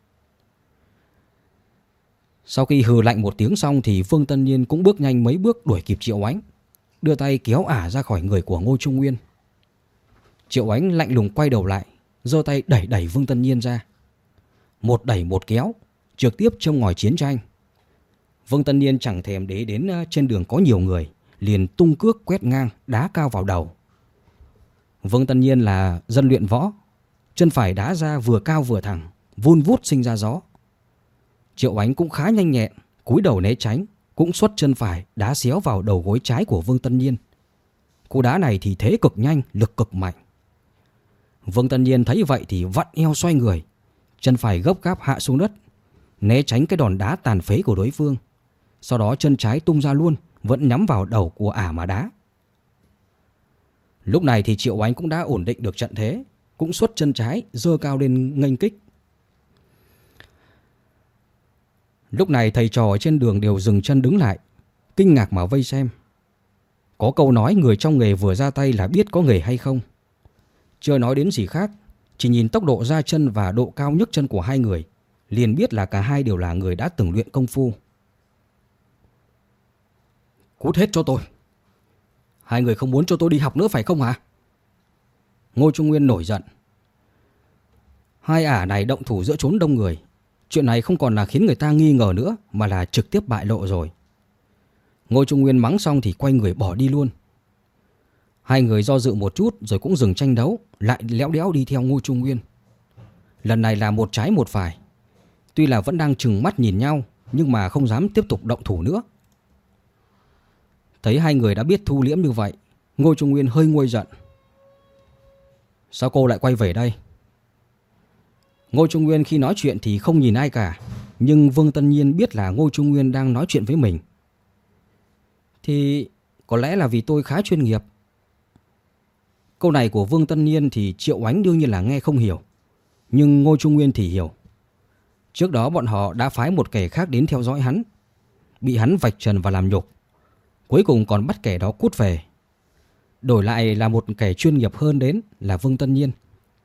Sau khi hừ lạnh một tiếng xong thì Vương Tân Nhiên cũng bước nhanh mấy bước đuổi kịp Triệu Ánh, đưa tay kéo ả ra khỏi người của Ngô Trung Nguyên. Triệu Ánh lạnh lùng quay đầu lại, giơ tay đẩy Vương Tân Nhiên ra. Một đẩy một kéo, trực tiếp châm ngòi chiến tranh. Vương Tân Nhiên chẳng thèm để đến trên đường có nhiều người, liền tung cước quét ngang, đá cao vào đầu. Vương Tân Nhiên là dân luyện võ, chân phải đá ra vừa cao vừa thẳng, vun vút sinh ra gió. Triệu Ánh cũng khá nhanh nhẹn, cúi đầu né tránh, cũng xuất chân phải đá xéo vào đầu gối trái của Vương Tân Nhiên. Cú đá này thì thế cực nhanh, lực cực mạnh. Vương Tân Nhiên thấy vậy thì vặn eo xoay người, chân phải gấp gáp hạ xuống đất, né tránh cái đòn đá tàn phế của đối phương. Sau đó chân trái tung ra luôn, vẫn nhắm vào đầu của ả mà đá. Lúc này thì Triệu Ánh cũng đã ổn định được trận thế, cũng xuất chân trái giơ cao lên nghênh kích. Lúc này thầy trò ở trên đường đều dừng chân đứng lại, kinh ngạc mà vây xem. Có câu nói người trong nghề vừa ra tay là biết có nghề hay không. Chưa nói đến gì khác, chỉ nhìn tốc độ ra chân và độ cao nhấc chân của hai người, liền biết là cả hai đều là người đã từng luyện công phu. Cút hết cho tôi. Hai người không muốn cho tôi đi học nữa phải không hả? Ngô Trung Nguyên nổi giận. Hai ả này động thủ giữa chốn đông người, chuyện này không còn là khiến người ta nghi ngờ nữa, mà là trực tiếp bại lộ rồi. Ngô Trung Nguyên mắng xong thì quay người bỏ đi luôn. Hai người do dự một chút rồi cũng dừng tranh đấu, lại léo đéo đi theo Ngô Trung Nguyên. Lần này là một trái một phải. Tuy là vẫn đang trừng mắt nhìn nhau, nhưng mà không dám tiếp tục động thủ nữa. Thấy hai người đã biết thu liễm như vậy, Ngô Trung Nguyên hơi nguôi giận. Sao cô lại quay về đây? Ngô Trung Nguyên khi nói chuyện thì không nhìn ai cả, nhưng Vương Tân Nhiên biết là Ngô Trung Nguyên đang nói chuyện với mình. Thì có lẽ là vì tôi khá chuyên nghiệp. Câu này của Vương Tân Nhiên thì Triệu Ánh đương nhiên là nghe không hiểu, nhưng Ngô Trung Nguyên thì hiểu. Trước đó bọn họ đã phái một kẻ khác đến theo dõi hắn, bị hắn vạch trần và làm nhục, cuối cùng còn bắt kẻ đó cút về. Đổi lại là một kẻ chuyên nghiệp hơn đến là Vương Tân Nhiên.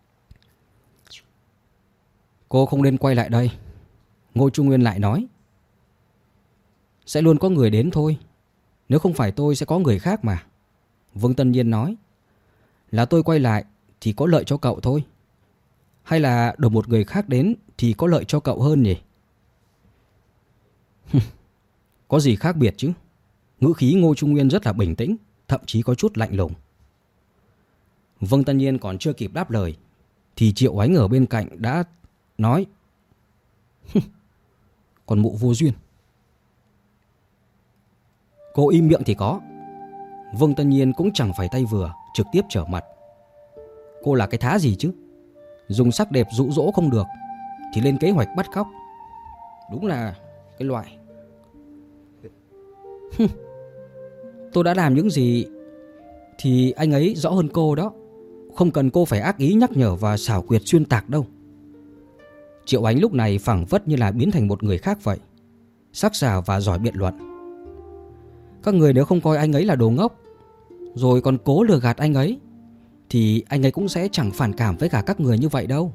Cô không nên quay lại đây, Ngô Trung Nguyên lại nói. Sẽ luôn có người đến thôi, nếu không phải tôi sẽ có người khác mà. Vương Tân Nhiên nói. Là tôi quay lại thì có lợi cho cậu thôi, hay là đổi một người khác đến thì có lợi cho cậu hơn nhỉ? Có gì khác biệt chứ? Ngữ khí Ngô Trung Nguyên rất là bình tĩnh, thậm chí có chút lạnh lùng. Vương Tân Nhiên còn chưa kịp đáp lời thì Triệu Ánh ở bên cạnh đã nói: Còn mụ vô duyên. Cô im miệng thì có. Vương Tân Nhiên cũng chẳng phải tay vừa, trực tiếp trở mặt. Cô là cái thá gì chứ? Dùng sắc đẹp dụ dỗ không được thì lên kế hoạch bắt cóc. Đúng là cái loại. Tôi đã làm những gì thì anh ấy rõ hơn cô đó. Không cần cô phải ác ý nhắc nhở và xảo quyệt xuyên tạc đâu. Triệu Ánh lúc này phảng phất như là biến thành một người khác vậy, sắc sảo và giỏi biện luận. Các người nếu không coi anh ấy là đồ ngốc, rồi còn cố lừa gạt anh ấy, thì anh ấy cũng sẽ chẳng phản cảm với cả các người như vậy đâu.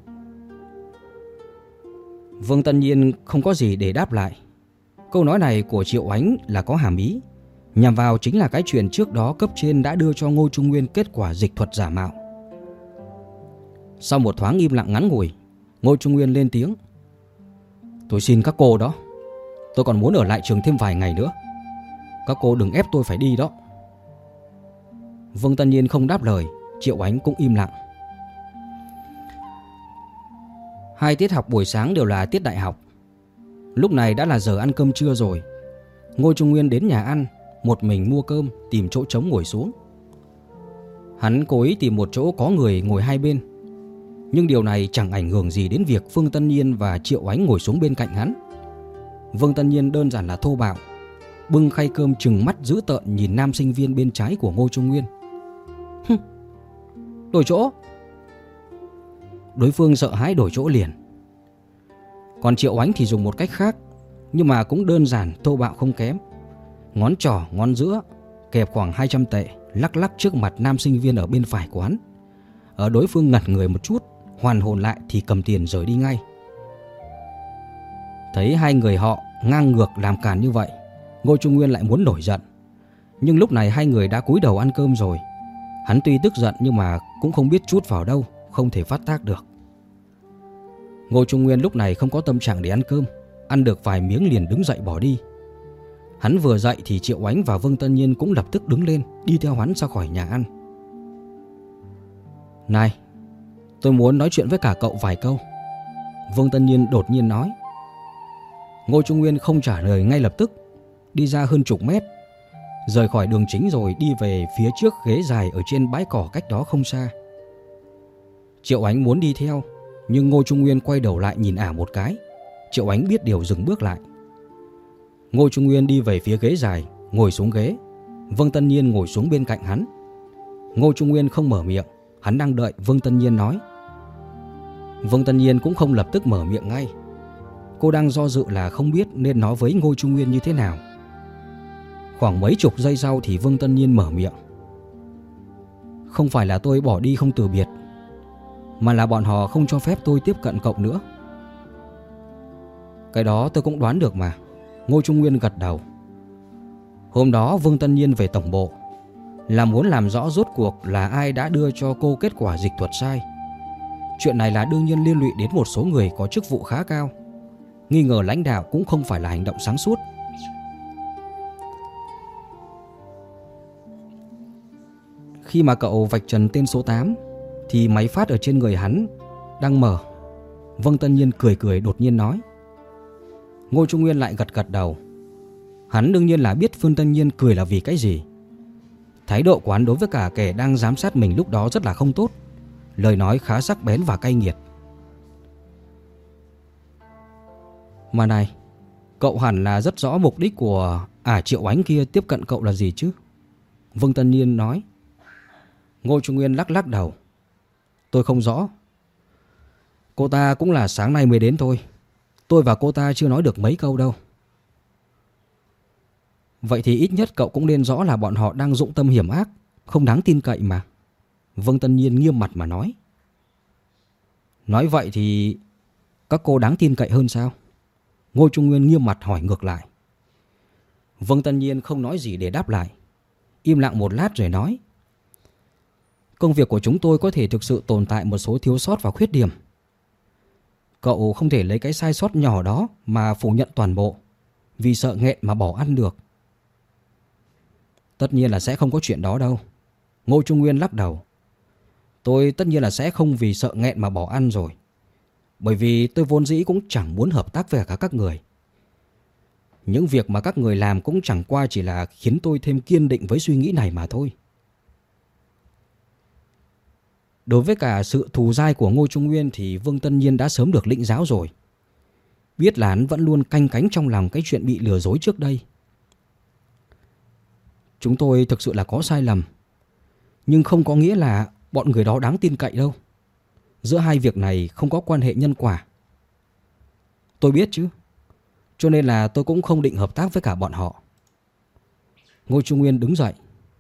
Vương Tân Nhiên không có gì để đáp lại. Câu nói này của Triệu Ánh là có hàm ý, nhằm vào chính là cái chuyện trước đó cấp trên đã đưa cho Ngô Trung Nguyên kết quả dịch thuật giả mạo. Sau một thoáng im lặng ngắn ngủi, Ngô Trung Nguyên lên tiếng: Tôi xin các cô đó, tôi còn muốn ở lại trường thêm vài ngày nữa. Các cô đừng ép tôi phải đi đó. Vương Tân Nhiên không đáp lời, Triệu Ánh cũng im lặng. 2 tiết học buổi sáng đều là tiết đại học. Lúc này đã là giờ ăn cơm trưa rồi. Ngô Trung Nguyên đến nhà ăn, một mình mua cơm, tìm chỗ trống ngồi xuống. Hắn cố ý tìm một chỗ có người ngồi hai bên, nhưng điều này chẳng ảnh hưởng gì đến việc Vương Tân Nhiên và Triệu Ánh ngồi xuống bên cạnh hắn. Vương Tân Nhiên đơn giản là thô bạo, bưng khay cơm trừng mắt dữ tợn nhìn nam sinh viên bên trái của Ngô Trung Nguyên. Đổi chỗ. Đối phương sợ hãi đổi chỗ liền. Còn Triệu Ánh thì dùng một cách khác, nhưng mà cũng đơn giản thô bạo không kém. Ngón trỏ ngón giữa kẹp khoảng 200 tệ, lắc lắc trước mặt nam sinh viên ở bên phải của hắn. Ở đối phương ngẩn người một chút, hoàn hồn lại thì cầm tiền rời đi ngay. Thấy hai người họ ngang ngược làm càn như vậy, Ngô Trung Nguyên lại muốn nổi giận. Nhưng lúc này hai người đã cúi đầu ăn cơm rồi. Hắn tuy tức giận nhưng mà cũng không biết trút vào đâu, không thể phát tác được. Ngô Trung Nguyên lúc này không có tâm trạng để ăn cơm, ăn được vài miếng liền đứng dậy bỏ đi. Hắn vừa dậy thì Triệu Ánh và Vương Tân Nhiên cũng lập tức đứng lên, đi theo hắn ra khỏi nhà ăn. Này, tôi muốn nói chuyện với cả cậu vài câu, Vương Tân Nhiên đột nhiên nói. Ngô Trung Nguyên không trả lời ngay lập tức, đi ra hơn chục mét, rời khỏi đường chính rồi đi về phía trước ghế dài ở trên bãi cỏ cách đó không xa. Triệu Ánh muốn đi theo, nhưng Ngô Trung Nguyên quay đầu lại nhìn ả một cái. Triệu Ánh biết điều dừng bước lại. Ngô Trung Nguyên đi về phía ghế dài, ngồi xuống ghế. Vương Tân Nhiên ngồi xuống bên cạnh hắn. Ngô Trung Nguyên không mở miệng, hắn đang đợi Vương Tân Nhiên nói. Vương Tân Nhiên cũng không lập tức mở miệng ngay. Cô đang do dự là không biết nên nói với Ngô Trung Nguyên như thế nào. Khoảng mấy chục giây sau thì Vương Tân Nhiên mở miệng. Không phải là tôi bỏ đi không từ biệt, mà là bọn họ không cho phép tôi tiếp cận cậu nữa. Cái đó tôi cũng đoán được mà. Ngô Trung Nguyên gật đầu. Hôm đó Vương Tân Nhiên về tổng bộ là muốn làm rõ rốt cuộc là ai đã đưa cho cô kết quả dịch thuật sai. Chuyện này là đương nhiên liên lụy đến một số người có chức vụ khá cao. Nghi ngờ lãnh đạo cũng không phải là hành động sáng suốt. Khi mà cậu vạch trần tên số 8 thì máy phát ở trên người hắn đang mở. Vương Tân Nhiên cười cười đột nhiên nói. Ngô Trung Nguyên lại gật gật đầu. Hắn đương nhiên là biết Vương Tân Nhiên cười là vì cái gì. Thái độ của hắn đối với cả kẻ đang giám sát mình lúc đó rất là không tốt. Lời nói khá sắc bén và cay nghiệt. Mà này, cậu hẳn là rất rõ mục đích của Triệu Ánh kia tiếp cận cậu là gì chứ? Vương Tân Nhiên nói. Ngô Trung Nguyên lắc lắc đầu. Tôi không rõ. Cô ta cũng là sáng nay mới đến thôi. Tôi và cô ta chưa nói được mấy câu đâu. Vậy thì ít nhất cậu cũng nên rõ là bọn họ đang dụng tâm hiểm ác, không đáng tin cậy mà. Vương Tân Nhiên nghiêm mặt mà nói. Nói vậy thì các cô đáng tin cậy hơn sao? Ngô Trung Nguyên nghiêm mặt hỏi ngược lại. Vương Tân Nhiên không nói gì để đáp lại. Im lặng một lát rồi nói. Công việc của chúng tôi có thể thực sự tồn tại một số thiếu sót và khuyết điểm. Cậu không thể lấy cái sai sót nhỏ đó mà phủ nhận toàn bộ. vì sợ nghẹn mà bỏ ăn được. Tất nhiên là sẽ không có chuyện đó đâu. Ngô Trung Nguyên lắc đầu. Tôi tất nhiên là sẽ không vì sợ nghẹn mà bỏ ăn rồi. Bởi vì tôi vốn dĩ cũng chẳng muốn hợp tác với cả các người. Những việc mà các người làm cũng chẳng qua chỉ là khiến tôi thêm kiên định với suy nghĩ này mà thôi. Đối với cả sự thù dai của Ngô Trung Nguyên thì Vương Tân Nhiên đã sớm được lĩnh giáo rồi. Biết là hắn vẫn luôn canh cánh trong lòng cái chuyện bị lừa dối trước đây. Chúng tôi thực sự là có sai lầm, nhưng không có nghĩa là bọn người đó đáng tin cậy đâu. Giữa hai việc này không có quan hệ nhân quả. Tôi biết chứ, cho nên là tôi cũng không định hợp tác với cả bọn họ. Ngô Trung Nguyên đứng dậy.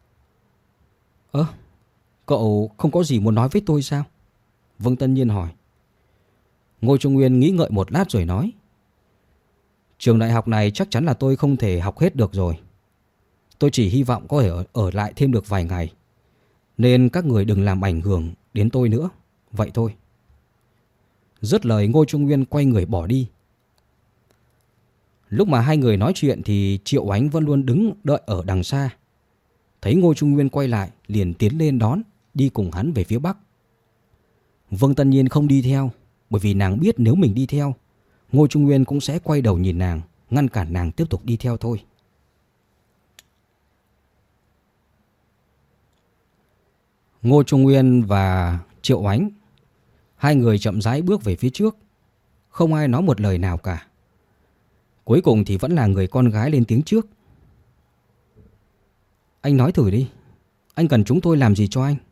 Cậu không có gì muốn nói với tôi sao? Vương Tân Nhiên hỏi. Ngô Trung Nguyên nghĩ ngợi một lát rồi nói. Trường đại học này chắc chắn là tôi không thể học hết được rồi. Tôi chỉ hy vọng có thể ở lại thêm được vài ngày. Nên các người đừng làm ảnh hưởng đến tôi nữa. Vậy thôi. Dứt lời Ngô Trung Nguyên quay người bỏ đi. Lúc mà hai người nói chuyện thì Triệu Ánh vẫn luôn đứng đợi ở đằng xa. Thấy Ngô Trung Nguyên quay lại liền tiến lên đón, đi cùng hắn về phía bắc. Vương Tân Nhiên không đi theo, bởi vì nàng biết nếu mình đi theo, Ngô Trung Nguyên cũng sẽ quay đầu nhìn nàng, ngăn cản nàng tiếp tục đi theo thôi. Ngô Trung Nguyên và Triệu Ánh, hai người chậm rãi bước về phía trước. Không ai nói một lời nào cả. Cuối cùng thì vẫn là người con gái lên tiếng trước. Anh nói thử đi. Anh cần chúng tôi làm gì cho anh?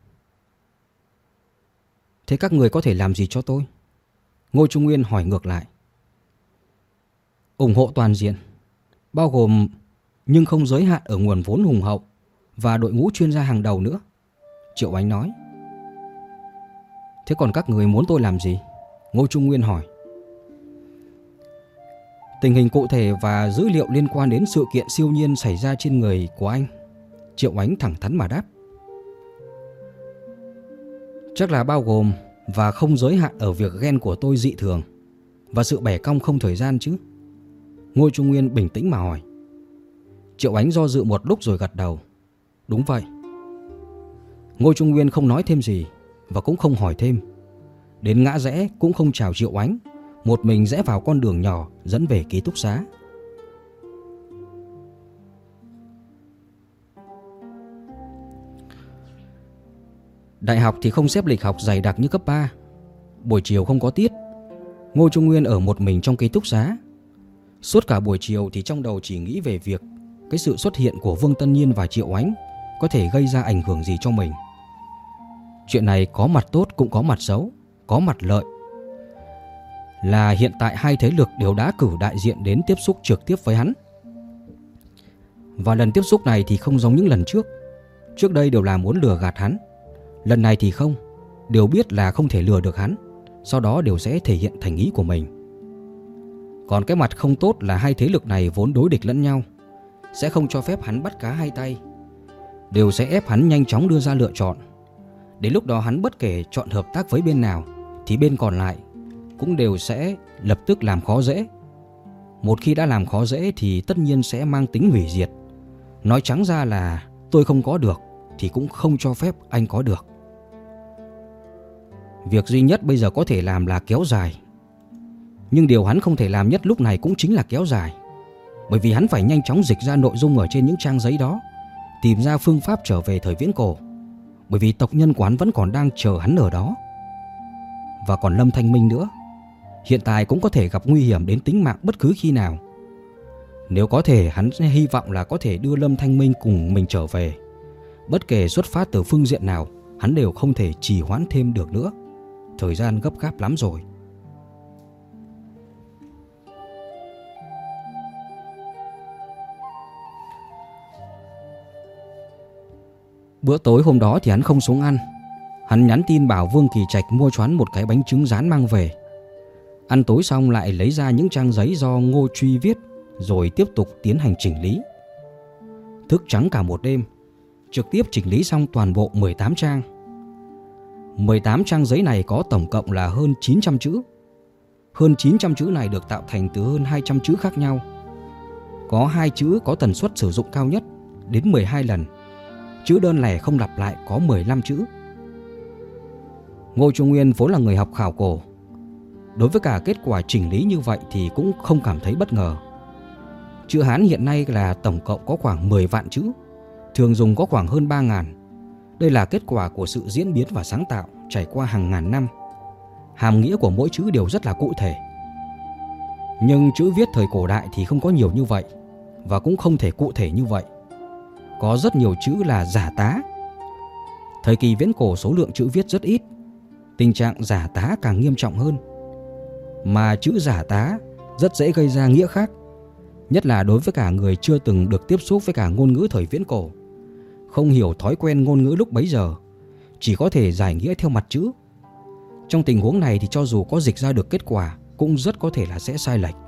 Thế các người có thể làm gì cho tôi? Ngô Trung Nguyên hỏi ngược lại. Ủng hộ toàn diện, bao gồm nhưng không giới hạn ở nguồn vốn hùng hậu và đội ngũ chuyên gia hàng đầu nữa. Triệu Ánh nói. Thế còn các người muốn tôi làm gì? Ngô Trung Nguyên hỏi. Tình hình cụ thể và dữ liệu liên quan đến sự kiện siêu nhiên xảy ra trên người của anh. Triệu Ánh thẳng thắn mà đáp. Chắc là bao gồm và không giới hạn ở việc gen của tôi dị thường và sự bẻ cong không thời gian chứ? Ngô Trung Nguyên bình tĩnh mà hỏi. Triệu Ánh do dự một lúc rồi gật đầu. Đúng vậy. Ngô Trung Nguyên không nói thêm gì và cũng không hỏi thêm. Đến ngã rẽ cũng không chào Triệu Ánh, một mình rẽ vào con đường nhỏ dẫn về ký túc xá. Đại học thì không xếp lịch học dày đặc như cấp 3. Buổi chiều không có tiết. Ngô Trung Nguyên ở một mình trong ký túc xá. Suốt cả buổi chiều thì trong đầu chỉ nghĩ về việc cái sự xuất hiện của Vương Tân Nhiên và Triệu Ánh có thể gây ra ảnh hưởng gì cho mình. Chuyện này có mặt tốt cũng có mặt xấu, có mặt lợi. Là hiện tại hai thế lực đều đã cử đại diện đến tiếp xúc trực tiếp với hắn. Và lần tiếp xúc này thì không giống những lần trước. Trước đây đều là muốn lừa gạt hắn. Lần này thì không, đều biết là không thể lừa được hắn. Sau đó đều sẽ thể hiện thành ý của mình. Còn cái mặt không tốt là hai thế lực này vốn đối địch lẫn nhau, sẽ không cho phép hắn bắt cá hai tay, đều sẽ ép hắn nhanh chóng đưa ra lựa chọn. Đến lúc đó hắn bất kể chọn hợp tác với bên nào thì bên còn lại cũng đều sẽ lập tức làm khó dễ. Một khi đã làm khó dễ thì tất nhiên sẽ mang tính hủy diệt. Nói trắng ra là tôi không có được thì cũng không cho phép anh có được. Việc duy nhất bây giờ có thể làm là kéo dài. Nhưng điều hắn không thể làm nhất lúc này cũng chính là kéo dài. Bởi vì hắn phải nhanh chóng dịch ra nội dung ở trên những trang giấy đó, tìm ra phương pháp trở về thời viễn cổ. Bởi vì tộc nhân của hắn vẫn còn đang chờ hắn ở đó. Và còn Lâm Thanh Minh nữa, hiện tại cũng có thể gặp nguy hiểm đến tính mạng bất cứ khi nào. Nếu có thể, hắn sẽ hy vọng là có thể đưa Lâm Thanh Minh cùng mình trở về. Bất kể xuất phát từ phương diện nào, hắn đều không thể trì hoãn thêm được nữa. Thời gian gấp gáp lắm rồi. Bữa tối hôm đó thì hắn không xuống ăn. Hắn nhắn tin bảo Vương Kỳ Trạch mua cho hắn một cái bánh trứng rán mang về. Ăn tối xong lại lấy ra những trang giấy do Ngô Truy viết, rồi tiếp tục tiến hành chỉnh lý. Thức trắng cả một đêm, trực tiếp chỉnh lý xong toàn bộ 18 trang. 18 trang giấy này có tổng cộng là hơn 900 chữ. Hơn 900 chữ này được tạo thành từ hơn 200 chữ khác nhau. Có 2 chữ có tần suất sử dụng cao nhất đến 12 lần. Chữ đơn lẻ không lặp lại có 15 chữ. Ngô Trung Nguyên vốn là người học khảo cổ. Đối với cả kết quả chỉnh lý như vậy thì cũng không cảm thấy bất ngờ. Chữ Hán hiện nay là tổng cộng có khoảng 10 vạn chữ, thường dùng có khoảng hơn 3.000. Đây là kết quả của sự diễn biến và sáng tạo trải qua hàng ngàn năm. Hàm nghĩa của mỗi chữ đều rất là cụ thể. Nhưng chữ viết thời cổ đại thì không có nhiều như vậy, và cũng không thể cụ thể như vậy. Có rất nhiều chữ là giả tá. Thời kỳ viễn cổ số lượng chữ viết rất ít, tình trạng giả tá càng nghiêm trọng hơn. Mà chữ giả tá rất dễ gây ra nghĩa khác, nhất là đối với cả người chưa từng được tiếp xúc với cả ngôn ngữ thời viễn cổ, không hiểu thói quen ngôn ngữ lúc bấy giờ, chỉ có thể giải nghĩa theo mặt chữ. Trong tình huống này thì cho dù có dịch ra được kết quả cũng rất có thể là sẽ sai lệch.